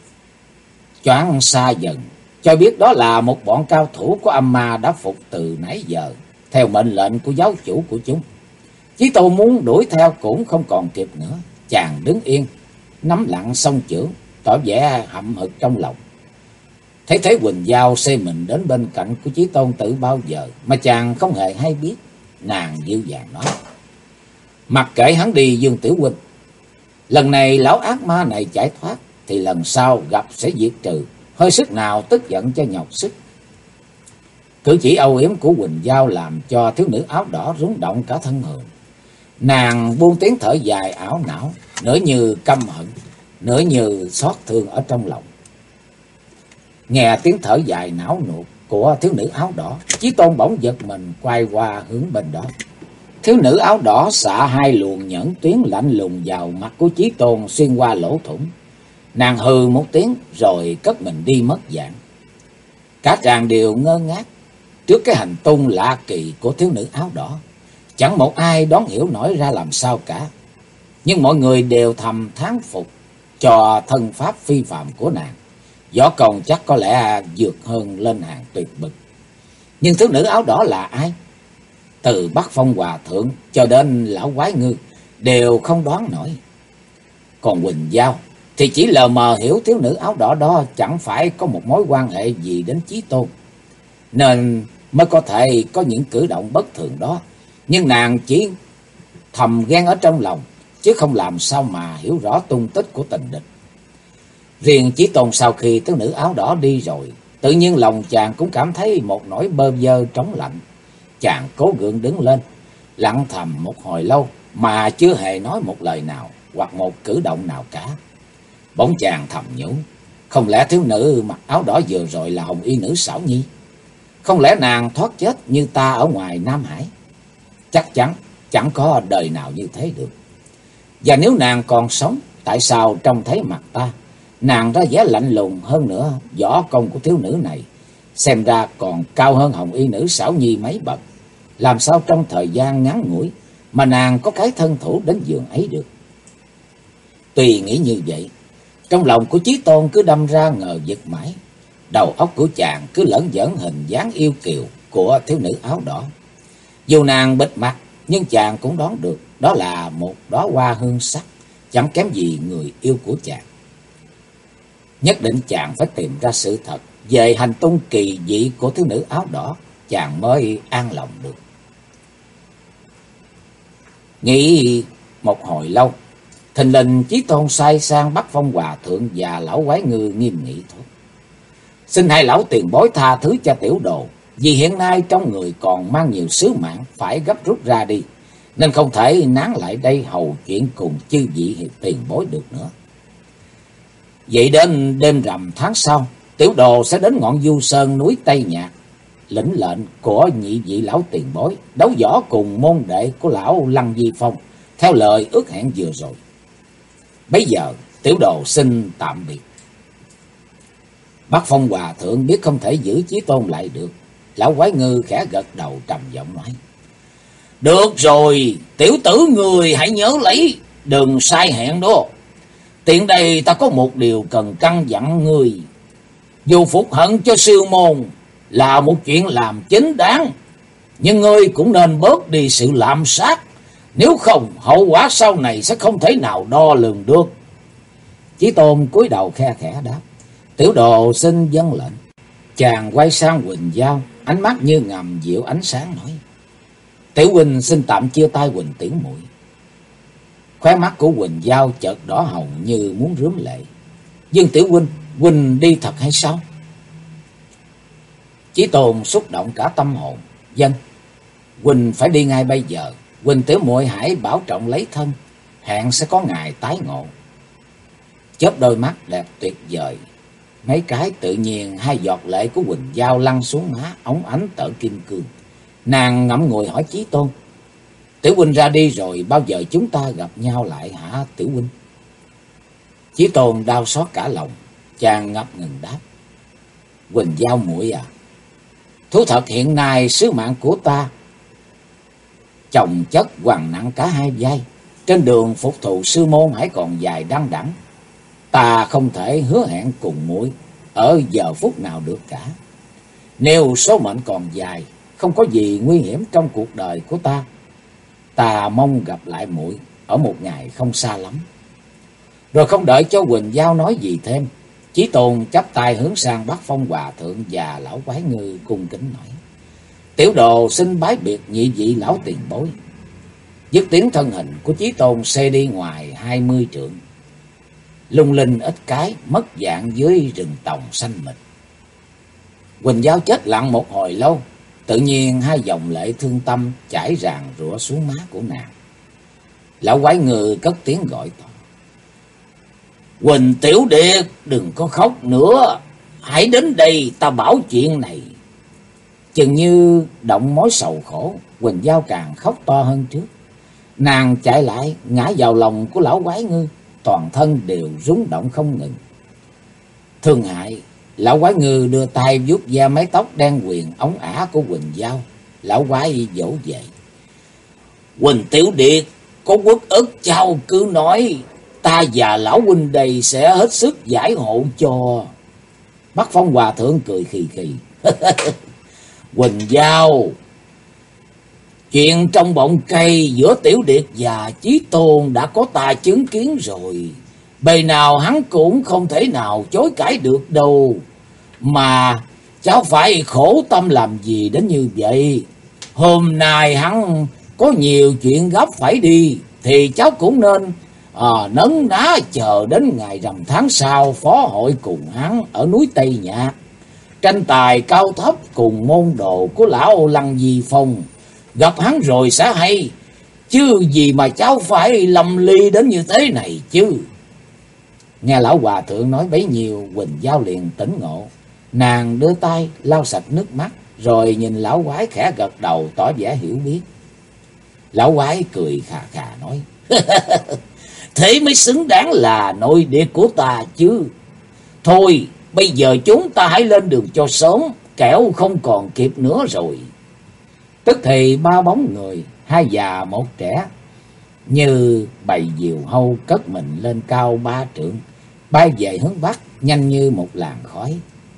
choáng xa dần, cho biết đó là một bọn cao thủ của Âm Ma đã phục từ nãy giờ, theo mệnh lệnh của giáo chủ của chúng. Chí Tôn muốn đuổi theo cũng không còn kịp nữa. Chàng đứng yên, nắm lặng song chưởng, tỏ vẻ hậm hực trong lòng. Thấy Thế Quỳnh Giao xây mình đến bên cạnh của Chí Tôn từ bao giờ mà chàng không hề hay biết. Nàng dịu dàng nói: Mặc kệ hắn đi Dương Tiểu huynh, lần này lão ác ma này chạy thoát thì lần sau gặp sẽ diệt trừ, hơi sức nào tức giận cho nhọc sức. Cử chỉ âu yếm của Quỳnh Giao làm cho thiếu nữ áo đỏ rúng động cả thân hồn. Nàng buông tiếng thở dài ảo não, nửa như căm hận, nửa như xót thương ở trong lòng. Nghe tiếng thở dài não nuột của thiếu nữ áo đỏ, Chí Tôn bỗng giật mình quay qua hướng bên đó. Thiếu nữ áo đỏ xạ hai luồng nhẫn tuyến lạnh lùng vào mặt của Chí Tôn xuyên qua lỗ thủng. Nàng hừ một tiếng rồi cất mình đi mất dạng. Cả tràng đều ngơ ngác trước cái hành tung lạ kỳ của thiếu nữ áo đỏ. Chẳng một ai đoán hiểu nổi ra làm sao cả. Nhưng mọi người đều thầm thán phục cho thân pháp phi phạm của nàng. Võ công chắc có lẽ vượt hơn lên hàng tuyệt bực. Nhưng thiếu nữ áo đỏ là ai? Từ Bắc Phong Hòa Thượng cho đến lão quái ngư đều không đoán nổi. Còn Quỳnh Giao thì chỉ lờ mờ hiểu thiếu nữ áo đỏ đó chẳng phải có một mối quan hệ gì đến Chí Tôn, nên mới có thể có những cử động bất thường đó. Nhưng nàng chỉ thầm ghen ở trong lòng, chứ không làm sao mà hiểu rõ tung tích của tình địch. Riêng Chí Tôn sau khi thiếu nữ áo đỏ đi rồi, tự nhiên lòng chàng cũng cảm thấy một nỗi bơ vơ trống lạnh. Chàng cố gượng đứng lên, lặng thầm một hồi lâu mà chưa hề nói một lời nào hoặc một cử động nào cả. Bỗng chàng thầm nhủ, không lẽ thiếu nữ mặc áo đỏ vừa rồi là Hồng Y nữ Xảo Nhi? Không lẽ nàng thoát chết như ta ở ngoài Nam Hải? Chắc chắn chẳng có đời nào như thế được. Và nếu nàng còn sống, tại sao trông thấy mặt ta nàng ra vẻ lạnh lùng hơn nữa? Võ công của thiếu nữ này xem ra còn cao hơn Hồng Y nữ Xảo Nhi mấy bậc. Làm sao trong thời gian ngắn ngủi mà nàng có cái thân thủ đến giường ấy được? Tuy nghĩ như vậy, trong lòng của Chí Tôn cứ đâm ra ngờ vực mãi. Đầu óc của chàng cứ lởn vởn hình dáng yêu kiều của thiếu nữ áo đỏ. Dù nàng bịt mặt, nhưng chàng cũng đoán được đó là một đóa hoa hương sắc, chẳng kém gì người yêu của chàng. Nhất định chàng phải tìm ra sự thật về hành tung kỳ dị của thiếu nữ áo đỏ, chàng mới an lòng được. Nghĩ một hồi lâu, thình lình Chí Tôn sai sang Bắc Phong Hòa Thượng và lão quái ngư nghiêm nghị thôi: Xin hai lão tiền bối tha thứ cho tiểu đồ, vì hiện nay trong người còn mang nhiều sứ mạng phải gấp rút ra đi, nên không thể nán lại đây hầu chuyện cùng chư vị tiền bối được nữa. Vậy đến đêm rằm tháng sau, tiểu đồ sẽ đến ngọn Du Sơn núi Tây Nhạc, lĩnh lệnh của nhị vị lão tiền bối đấu võ cùng môn đệ của lão Lăng Di Phong theo lời ước hẹn vừa rồi. Bây giờ tiểu đồ xin tạm biệt. Bắc Phong Hòa Thượng biết không thể giữ Chí Tôn lại được. Lão Quái Ngư khẽ gật đầu trầm giọng nói: Được rồi, tiểu tử người hãy nhớ lấy, đừng sai hẹn đó. Tiện đây ta có một điều cần căn dặn ngươi. Dù phục hận cho sư môn là một chuyện làm chính đáng, nhưng ngươi cũng nên bớt đi sự lạm sát. Nếu không, hậu quả sau này sẽ không thể nào đo lường được. Chí Tôn cúi đầu khe khẽ đáp: Tiểu đồ xin vâng lệnh. Chàng quay sang Quỳnh Giao, ánh mắt như ngầm dịu ánh sáng nói: Tiểu huynh xin tạm chia tay Quỳnh tiểu muội. Khóe mắt của Quỳnh Giao chợt đỏ hồng như muốn rướm lệ. Dương tiểu huynh, huynh đi thật hay sao? Chí Tôn xúc động cả tâm hồn. Vâng, huynh phải đi ngay bây giờ. Huynh tiểu muội hãy bảo trọng lấy thân, hẹn sẽ có ngày tái ngộ. Chớp đôi mắt đẹp tuyệt vời mấy cái, tự nhiên hai giọt lệ của Quỳnh Giao lăn xuống má, óng ánh tở kim cương. Nàng ngậm ngùi hỏi Chí Tôn: Tiểu huynh ra đi rồi bao giờ chúng ta gặp nhau lại hả tiểu huynh? Chí Tôn đau xót cả lòng, chàng ngập ngừng đáp: Quỳnh Giao muội à, thú thật hiện nay sứ mạng của ta chồng chất quằn nặng cả hai vai. Trên đường phục thù sư môn hãy còn dài đăng đẵng. Ta không thể hứa hẹn cùng muội ở giờ phút nào được cả. Nếu số mệnh còn dài, không có gì nguy hiểm trong cuộc đời của ta, ta mong gặp lại muội ở một ngày không xa lắm. Rồi không đợi cho Quỳnh Giao nói gì thêm, Chí Tôn chắp tay hướng sang Bắc Phong Hòa Thượng và lão Quái Ngư cung kính nói: Tiểu đồ xin bái biệt nhị vị lão tiền bối. Dứt tiếng thân hình của Chí Tôn xe đi ngoài 20 trượng, lung linh ít cái mất dạng dưới rừng tòng xanh mịt. Quỳnh Giao chết lặng một hồi lâu, tự nhiên hai dòng lệ thương tâm chảy ràng rụa xuống má của nàng. Lão Quái Ngư cất tiếng gọi to: Quỳnh tiểu điệt, đừng có khóc nữa, hãy đến đây ta bảo chuyện này. Chừng như động mối sầu khổ, Quỳnh Giao càng khóc to hơn trước. Nàng chạy lại ngã vào lòng của lão Quái Ngư, toàn thân đều rung động không ngừng. Thương hại, lão Quái Ngư đưa tay vuốt ve mái tóc đen quyền óng ả của Quỳnh Giao. Lão Quái dỗ về: Quỳnh tiểu điệt, có uất ức cháu cứ nói, ta và lão huynh đây sẽ hết sức giải hộ cho. Bắc Phong Hòa Thượng cười khì khì: Quỳnh Giao, chuyện trong bọng cây giữa Tiểu Điệt và Chí Tôn đã có ta chứng kiến rồi. Bề nào hắn cũng không thể nào chối cãi được đâu. Mà cháu phải khổ tâm làm gì đến như vậy? Hôm nay hắn có nhiều chuyện gấp phải đi, thì cháu cũng nên nấn ná chờ đến ngày rằm tháng sau phó hội cùng hắn ở núi Tây Nhạc, tranh tài cao thấp cùng môn đồ của lão Lăng Di Phong. Gặp hắn rồi sẽ hay, chứ gì mà cháu phải lâm ly đến như thế này chứ. Nghe lão Hòa Thượng nói bấy nhiêu, Quỳnh Giao liền tỉnh ngộ. Nàng đưa tay lau sạch nước mắt, rồi nhìn lão Quái khẽ gật đầu tỏ vẻ hiểu biết. Lão Quái cười khà khà nói: Thế mới xứng đáng là nội địa của ta chứ. Thôi, bây giờ chúng ta hãy lên đường cho sớm, kẻo không còn kịp nữa rồi. Tức thì ba bóng người, hai già một trẻ, như bầy diều hâu cất mình lên cao 3 trượng, bay về hướng bắc nhanh như một làn khói.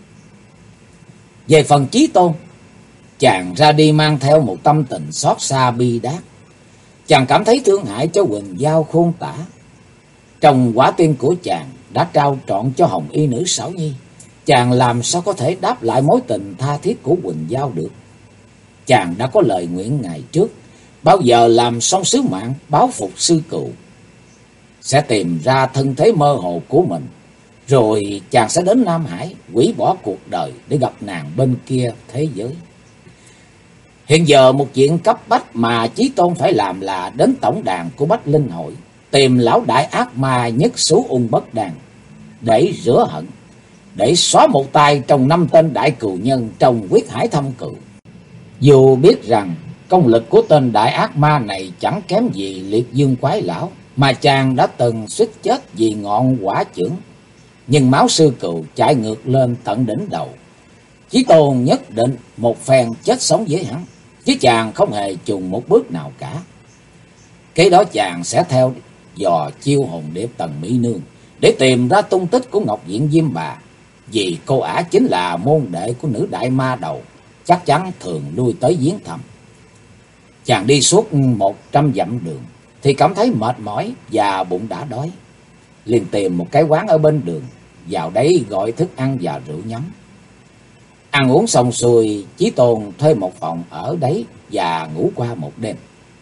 Về phần Chí Tôn, chàng ra đi mang theo một tâm tình xót xa bi đát. Chàng cảm thấy thương hại cho Quỳnh Giao khôn tả. Trong quả tim của chàng đã trao trọn cho Hồng Y nữ Sảo Nhi, chàng làm sao có thể đáp lại mối tình tha thiết của Quỳnh Giao được. Chàng đã có lời nguyện ngày trước, bao giờ làm xong sứ mạng báo phục sư cựu, sẽ tìm ra thân thế mơ hồ của mình, rồi chàng sẽ đến Nam Hải hủy bỏ cuộc đời để gặp nàng bên kia thế giới. Hiện giờ một chuyện cấp bách mà Chí Tôn phải làm là đến tổng đàn của Bách Linh Hội, tìm lão đại ác ma Nhất Xú Ung Bất Đàn để rửa hận. để xóa một tay trong 5 tên đại cừu nhân trong Quyết Hải Thâm Cừu. Dù biết rằng công lực của tên đại ác ma này chẳng kém gì Liệt Dương Quái Lão, mà chàng đã từng suýt chết vì ngọn quả chưởng, nhưng máu sư cừu chạy ngược lên tận đỉnh đầu. Chí Tôn nhất định một phen chết sống với hắn, chứ chàng không hề chùn một bước nào cả. Kế đó chàng sẽ theo dò chiêu hồn điệp Tần Mỹ Nương để tìm ra tung tích của Ngọc Diện Diêm Bà, vì cô ả chính là môn đệ của nữ đại ma đầu, chắc chắn thường lui tới viếng thăm. Chàng đi suốt 100 dặm đường thì cảm thấy mệt mỏi và bụng đã đói, liền tìm một cái quán ở bên đường, vào đấy gọi thức ăn và rượu nhắm. Ăn uống xong xuôi, Chí Tôn thuê một phòng ở đấy và ngủ qua một đêm.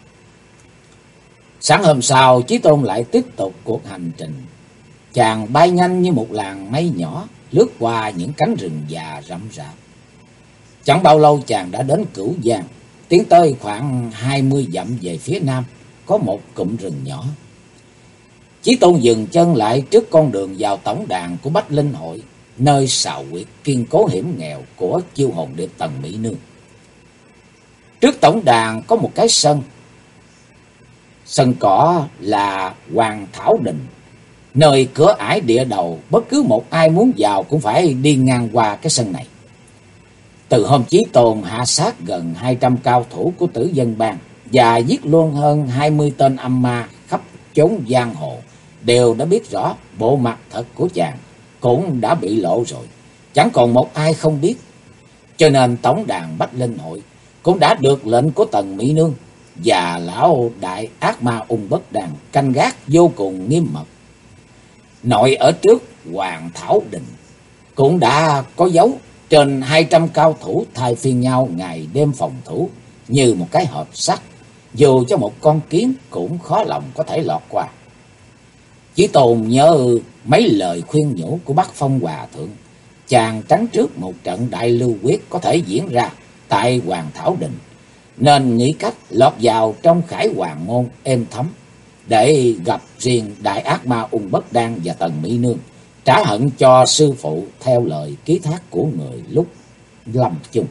Sáng hôm sau, Chí Tôn lại tiếp tục cuộc hành trình. Chàng bay nhanh như một làn mây nhỏ, lướt qua những cánh rừng già rậm rạp. Chẳng bao lâu chàng đã đến Cửu Giang, tiến tới khoảng 20 dặm về phía nam, có một cụm rừng nhỏ. Chí Tôn dừng chân lại trước con đường vào tổng đàn của Bách Linh Hội, nơi sào quyệt kiên cố hiểm nghèo của chiêu hồn điệp Tần Mỹ Nương. Trước tổng đàn có một cái sân. Sân cỏ là Hoàng Thảo Đình, nơi cửa ải địa đầu, bất cứ một ai muốn vào cũng phải đi ngang qua cái sân này. Từ hôm Chí Tôn hạ sát gần 200 cao thủ của Tử Dân Bang và giết luôn hơn 20 tên âm ma khắp chốn giang hồ, đều đã biết rõ bộ mặt thật của chàng cũng đã bị lộ rồi, chẳng còn một ai không biết. Cho nên tổng đàn Bách Linh Hội cũng đã được lệnh của Tần Mỹ Nương và lão đại ác ma Ung Bất Đàn canh gác vô cùng nghiêm mật. Nội ở trước Hoàng Thảo Đình cũng đã có dấu trên 200 cao thủ thay phiên nhau ngày đêm phòng thủ như một cái hộp sắt, dù cho một con kiến cũng khó lòng có thể lọt qua. Chí Tôn nhớ mấy lời khuyên nhủ của Bắc Phong Hòa Thượng, chàng tránh trước một trận đại lưu quyết có thể diễn ra tại Hoàng Thảo Đình, nên nghĩ cách lọt vào trong Khải Hoàng môn êm thấm để gặp riêng đại ác ma Ung Bất Đan và Tần Mỹ Nương, trả hận cho sư phụ theo lời ký thác của người lúc lâm chung.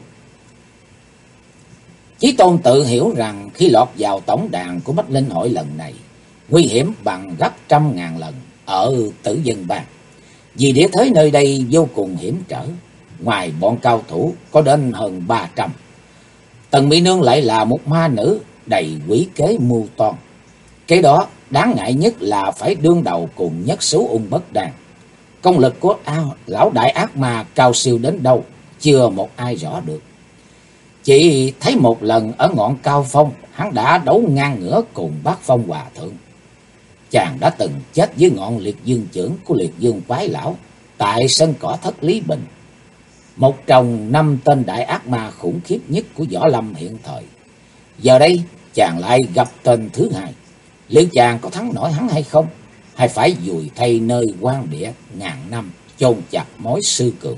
Chí Tôn tự hiểu rằng khi lọt vào tổng đàn của Bách Linh Hội lần này, nguy hiểm bằng gấp 100.000 lần ở Tử Dân Bang, vì địa thế nơi đây vô cùng hiểm trở. Ngoài bọn cao thủ có đến hơn 300, Tần Mỹ Nương lại là một ma nữ đầy quỷ kế mưu toan. Cái đó đáng ngại nhất là phải đương đầu cùng nhất số Ung Bất Đan. Công lực của lão đại ác ma cao siêu đến đâu chưa một ai rõ được. Chỉ thấy một lần ở ngọn Cao Phong, hắn đã đấu ngang ngửa cùng Bác Phong Hòa Thượng. Chàng đã từng chết với ngọn Liệt Dương chưởng của Liệt Dương Quái Lão tại sân cỏ Thất Lý Bình, một trong 5 tên đại ác ma khủng khiếp nhất của võ lâm hiện thời. Giờ đây chàng lại gặp tên thứ hai, liệu chàng có thắng nổi hắn hay không, hay phải vùi thay nơi quan địa ngàn năm chôn chặt mối sư cường.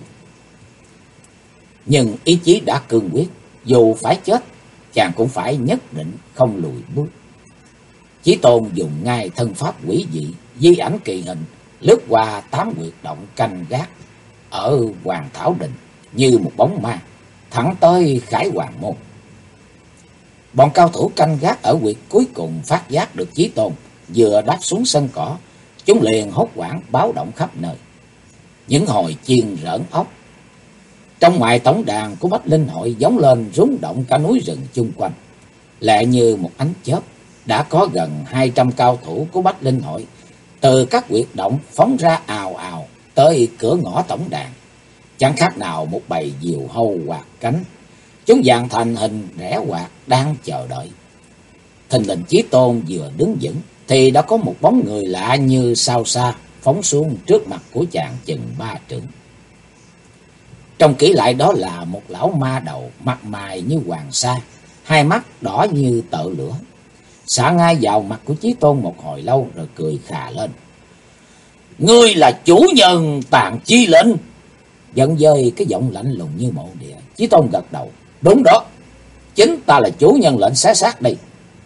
Nhưng ý chí đã cương quyết, dù phải chết chàng cũng phải nhất định không lùi bước. Chí Tôn dùng ngay thân pháp quỷ dị, di ảnh kỳ hình, lướt qua 8 huyệt động canh gác ở Hoàng Thảo Đình như một bóng ma, thẳng tới Khải Hoàng môn. Bọn cao thủ canh gác ở huyệt cuối cùng phát giác được Chí Tôn vừa đáp xuống sân cỏ, chúng liền hốt hoảng báo động khắp nơi. Những hồi chiên rỡn óc. Trong ngoài tổng đàn của Bách Linh Hội giống lên rúng động cả núi rừng chung quanh. Lẹ như một ánh chớp, đã có gần 200 cao thủ của Bách Linh Hội từ các huyệt động phóng ra ào ào tới cửa ngõ tổng đàn, chẳng khác nào một bầy diều hâu quạt cánh. Chúng dàn thành hình rẽ quạt đang chờ đợi. Thình lình Chí Tôn vừa đứng vững thì đã có một bóng người lạ như sao xa phóng xuống trước mặt của chàng chừng 3 trượng. Trông kỹ lại đó là một lão ma đầu, mặt mày như hoàng sa, hai mắt đỏ như tợ lửa, xạ ngay vào mặt của Chí Tôn một hồi lâu rồi cười khà lên. Ngươi là chủ nhân Tàn Chi Lệnh? Giận dơi cái giọng lạnh lùng như mộ địa. Chí Tôn gật đầu. Đúng đó, chính ta là chủ nhân lệnh xé xác đây.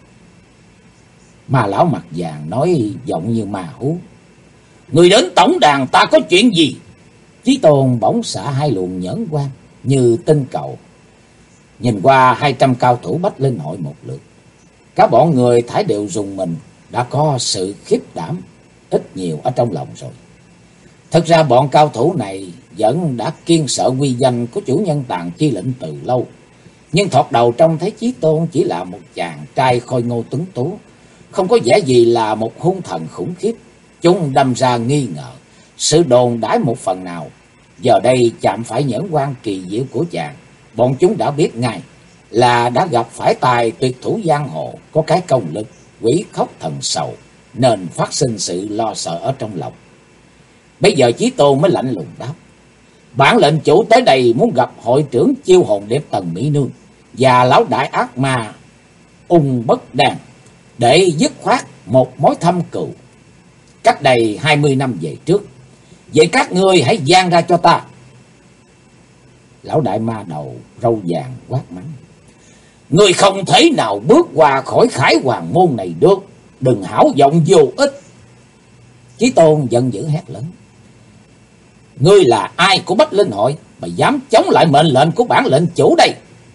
Ma lão mặt vàng nói giọng như ma hú. Người đến tổng đàn ta có chuyện gì? Chí Tôn bỗng xả hai luồng nhẫn quang như tinh cầu, nhìn qua 200 cao thủ Bách Linh hội một lượt. Cả bọn người thải đều rùng mình, đã có sự khiếp đảm ít nhiều ở trong lòng rồi. Thật ra bọn cao thủ này vẫn đã kiêng sợ uy danh của chủ nhân Tàn Chi lệnh từ lâu. Nhưng thoạt đầu trông thấy Chí Tôn chỉ là một chàng trai khôi ngô tuấn tú, không có vẻ gì là một hung thần khủng khiếp. Chúng đâm ra nghi ngờ sự đồn đãi một phần nào. Giờ đây chạm phải nhẫn quan kỳ diệu của chàng, bọn chúng đã biết ngay là đã gặp phải tài tuyệt thủ giang hồ, có cái công lực quỷ khóc thần sầu, nên phát sinh sự lo sợ ở trong lòng. Bây giờ Chí Tôn mới lạnh lùng đáp: bản lệnh chủ tới đây muốn gặp hội trưởng chiêu hồn điệp Tần Mỹ Nương và lão đại ác ma Ung Bất Đan để dứt khoát một mối thâm cừu cách đây 20 năm về trước. Vậy các ngươi hãy giang ra cho ta. Lão đại ma đầu râu vàng quát mắng: ngươi không thể nào bước qua khỏi Khải Hoàng môn này được, đừng hão giọng vô ích. Chí Tôn giận dữ hét lớn: ngươi là ai của Bách Linh hội mà dám chống lại mệnh lệnh của bản lệnh chủ đây?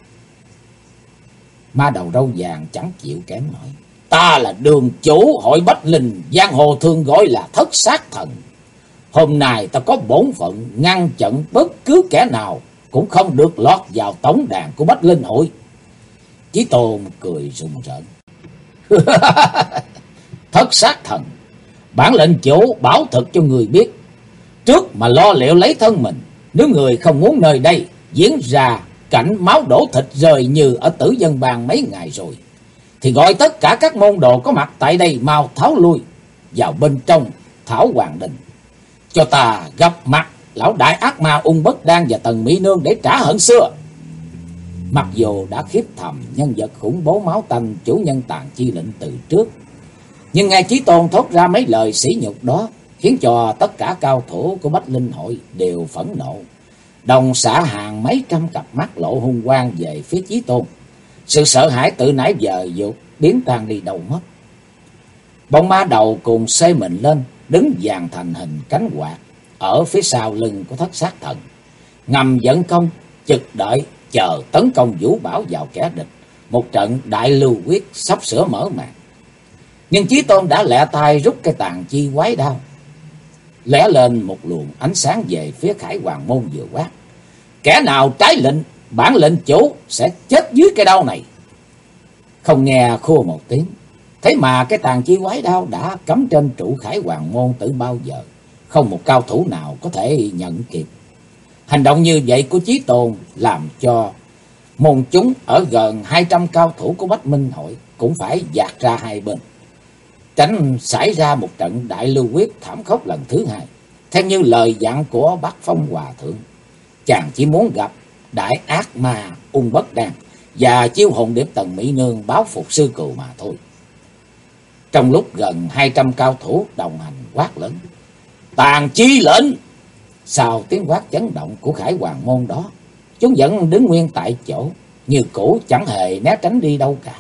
Ma đầu râu vàng chẳng chịu kém nói: ta là đường chủ hội Bách Linh, giang hồ thường gọi là Thất Sát Thần. Hôm nay ta có bổn phận ngăn chặn bất cứ kẻ nào cũng không được lọt vào tổng đàn của Bách Linh hội. Chí Tôn cười rùng rợn: Thất Sát Thần, bản lệnh chủ bảo thật cho người biết, trước mà lo liệu lấy thân mình, nếu người không muốn nơi đây diễn ra cảnh máu đổ thịt rơi như ở Tử Dân Bang mấy ngày rồi, thì gọi tất cả các môn đồ có mặt tại đây mau tháo lui vào bên trong Thảo Hoàng Đình, cho ta gặp mặt lão đại ác ma Ung Bất Đan và Tần Mỹ Nương để trả hận xưa. Mặc dù đã khiếp thầm nhân vật khủng bố máu tanh chủ nhân Tàn Chi lệnh từ trước, nhưng nghe Chí Tôn thốt ra mấy lời sỉ nhục đó, khiến cho tất cả cao thủ của Bách Linh hội đều phẫn nộ, đồng xả hàng mấy trăm cặp mắt lộ hung quang về phía Chí Tôn. Sự sợ hãi từ nãy giờ vụt biến tan đi đâu mất. Bọn ma đầu cùng xê mình lên, đứng dàn thành hình cánh quạt ở phía sau lưng của Thất Sát Thần, ngầm dẫn công chực đợi chờ tấn công vũ bão vào kẻ địch. Một trận đại lưu quyết sắp sửa mở màn. Nhưng Chí Tôn đã lẹ tay rút cây Tàn Chi quái đao, lóe lên một luồng ánh sáng về phía Khải Hoàng môn vừa quát: kẻ nào trái lệnh, bản lệnh chủ sẽ chết dưới cây đao này. Không nghe khua một tiếng, thế mà cái Tàn Chi quái đao đã cắm trên trụ Khải Hoàng môn từ bao giờ, không một cao thủ nào có thể nhận kịp. Hành động như vậy của Chí Tôn làm cho môn chúng ở gần 200 cao thủ của Bách Minh hội cũng phải dạt ra hai bên, tránh xảy ra một trận đại lưu quyết thảm khốc lần thứ hai. Theo như lời dặn của Bắc Phong Hòa Thượng, chàng chỉ muốn gặp đại ác ma Ung Bất Đan và chiêu hồn điệp Tần Mỹ Nương báo phục sư cừu mà thôi. Trong lúc gần 200 cao thủ đồng hành quát lớn: Tàn Chi lệnh! Sau tiếng quát chấn động của Khải Hoàng môn đó, chúng vẫn đứng nguyên tại chỗ như cũ, chẳng hề né tránh đi đâu cả.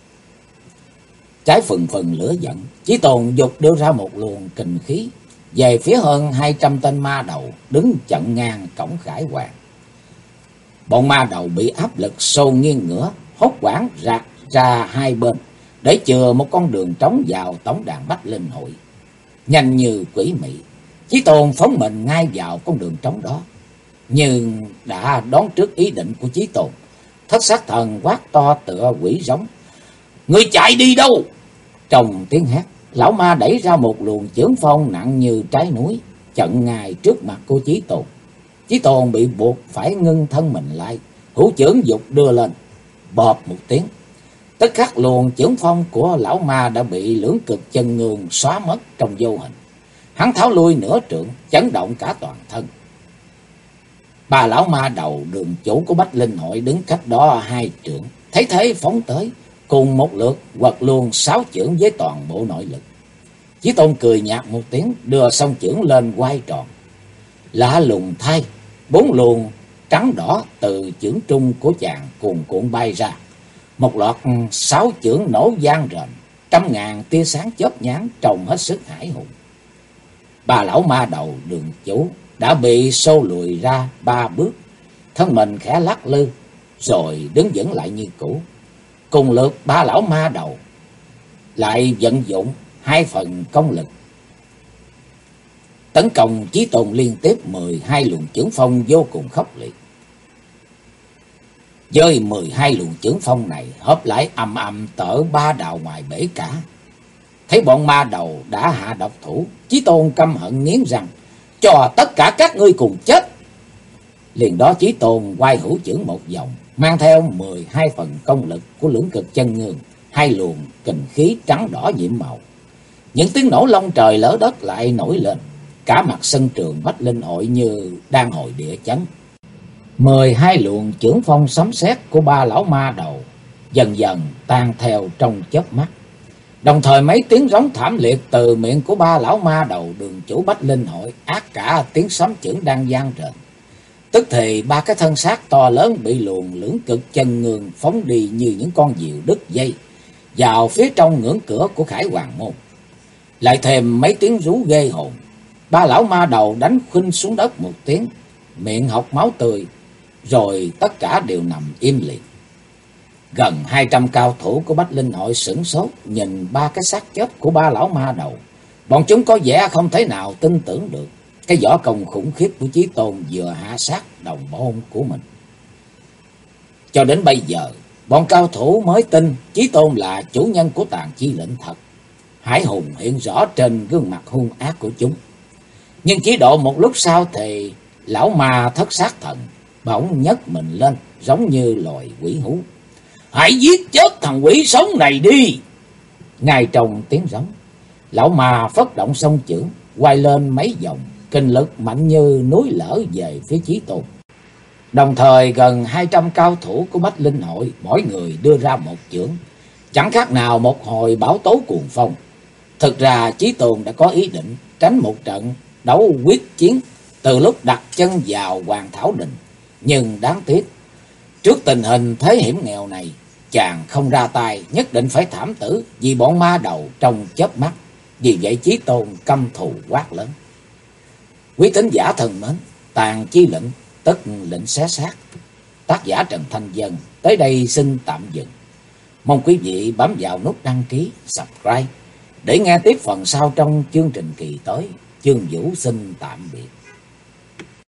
Trái phừng phừng lửa giận, Chí Tôn dục đưa ra một luồng kình khí về phía hơn 200 tên ma đầu đứng chặn ngang cổng Khải Hoàng. Bọn ma đầu bị áp lực xô nghiêng ngửa, hốt hoảng rạc ra hai bên để chừa một con đường trống vào tổng đàn Bách Linh hội. Nhanh như quỷ mị, Chí Tôn phóng mình ngay vào con đường trống đó. Nhưng đã đoán trước ý định của Chí Tôn, Thất Sát Thần quát to tựa quỷ giống: người chạy đi đâu? Trong tiếng hét, lão ma đẩy ra một luồng chưởng phong nặng như trái núi, chặn ngay trước mặt của Chí Tôn. Chí Tôn bị buộc phải ngưng thân mình lại, hữu chưởng dục đưa lên, bọp một tiếng. Tức khắc luồng chưởng phong của lão ma đã bị lưỡng cực chân ngương xóa mất trong vô hình. Hắn tháo lui nửa trượng, chấn động cả toàn thân. Ba lão ma đầu đường chủ của Bách Linh hội đứng cách đó hai trượng, thấy thế phóng tới, cùng một lượt quật luôn 6 chưởng với toàn bộ nội lực. Chí Tôn cười nhạt một tiếng, đưa song chưởng lên quay tròn. Lạ lùng thay, 4 luồng trắng đỏ từ chưởng trung của chàng cuồn cuộn bay ra. Một loạt 6 chưởng nổ vang rền, trăm ngàn tia sáng chớp nhoáng trông hết sức hãi hùng. Ba lão ma đầu đường chủ đã bị xô lùi ra 3 bước, thân mình khẽ lắc lư rồi đứng vững lại như cũ. Cùng lượt ba lão ma đầu lại vận dụng 2 phần công lực tấn công Chí Tôn liên tiếp 12 luồng chưởng phong vô cùng khốc liệt. Với 12 luồng chưởng phong này hợp lại ầm ầm tở 3 đạo ngoài bể cả. Thấy bọn ma đầu đã hạ độc thủ, Chí Tôn căm hận nghiến răng, cho tất cả các ngươi cùng chết. Liền đó Chí Tôn quay hữu chưởng một vòng, mang theo 12 phần công lực của lưỡng cực chân ngương, 2 luồng kình khí trắng đỏ nhiễm màu. Những tiếng nổ long trời lở đất lại nổi lên, cả mặt sân trường Bách Linh Hội như đang hồi địa chấn. 12 luồng chưởng phong sấm sét của ba lão ma đầu dần dần tan theo trong chớp mắt. Đồng thời mấy tiếng rống thảm liệt từ miệng của ba lão ma đầu đường chủ Bách Linh Hội át cả tiếng sấm chưởng đang vang rền. Tức thì 3 cái thân xác to lớn bị luồng lưỡng cực chân ngương phóng đi như những con diều đứt dây vào phía trong ngưỡng cửa của Khải Hoàng môn. Lại thêm mấy tiếng rú ghê hồn, ba lão ma đầu đánh khuynh xuống đất một tiếng, miệng hộc máu tươi, rồi tất cả đều nằm im lìm. Gần 200 cao thủ của Bách Linh Hội sửng sốt nhìn 3 cái xác chết của ba lão ma đầu. Bọn chúng có vẻ không thể nào tin tưởng được cái võ công khủng khiếp của Chí Tôn vừa hạ sát đồng môn của mình. Cho đến bây giờ, bọn cao thủ mới tin Chí Tôn là chủ nhân của Tàn Chi lệnh thật. Hải hùng hiện rõ trên gương mặt hung ác của chúng. Nhưng chỉ độ một lúc sau thì lão ma thất sát thần bỗng nhấc mình lên giống như loài quỷ hú. Hãy giết chết thằng quỷ sống này đi! Ngay trong tiếng rống, lão ma phất động song chưởng, quay lên mấy vòng, kinh lực mạnh như núi lở về phía Chí Tôn. Đồng thời gần 200 cao thủ của Bách Linh Hội mỗi người đưa ra một chưởng, chẳng khác nào một hồi bão tố cuồng phong. Thực ra Chí Tôn đã có ý định tránh một trận đấu quyết chiến từ lúc đặt chân vào Hoàng Thảo Đình. Nhưng đáng tiếc, trước tình hình thế hiểm nghèo này, chàng không ra tay, nhất định phải thảm tử vì bọn ma đầu trong chớp mắt. Vì vậy Chí Tôn căm thù quát lớn. Quý thính giả thân mến, Tàn Chi lệnh tức lệnh xé xác, tác giả Trần Thanh Vân tới đây xin tạm dừng. Mong quý vị bấm vào nút đăng ký, subscribe để nghe tiếp phần sau trong chương trình kỳ tới. Chương Vũ xin tạm biệt.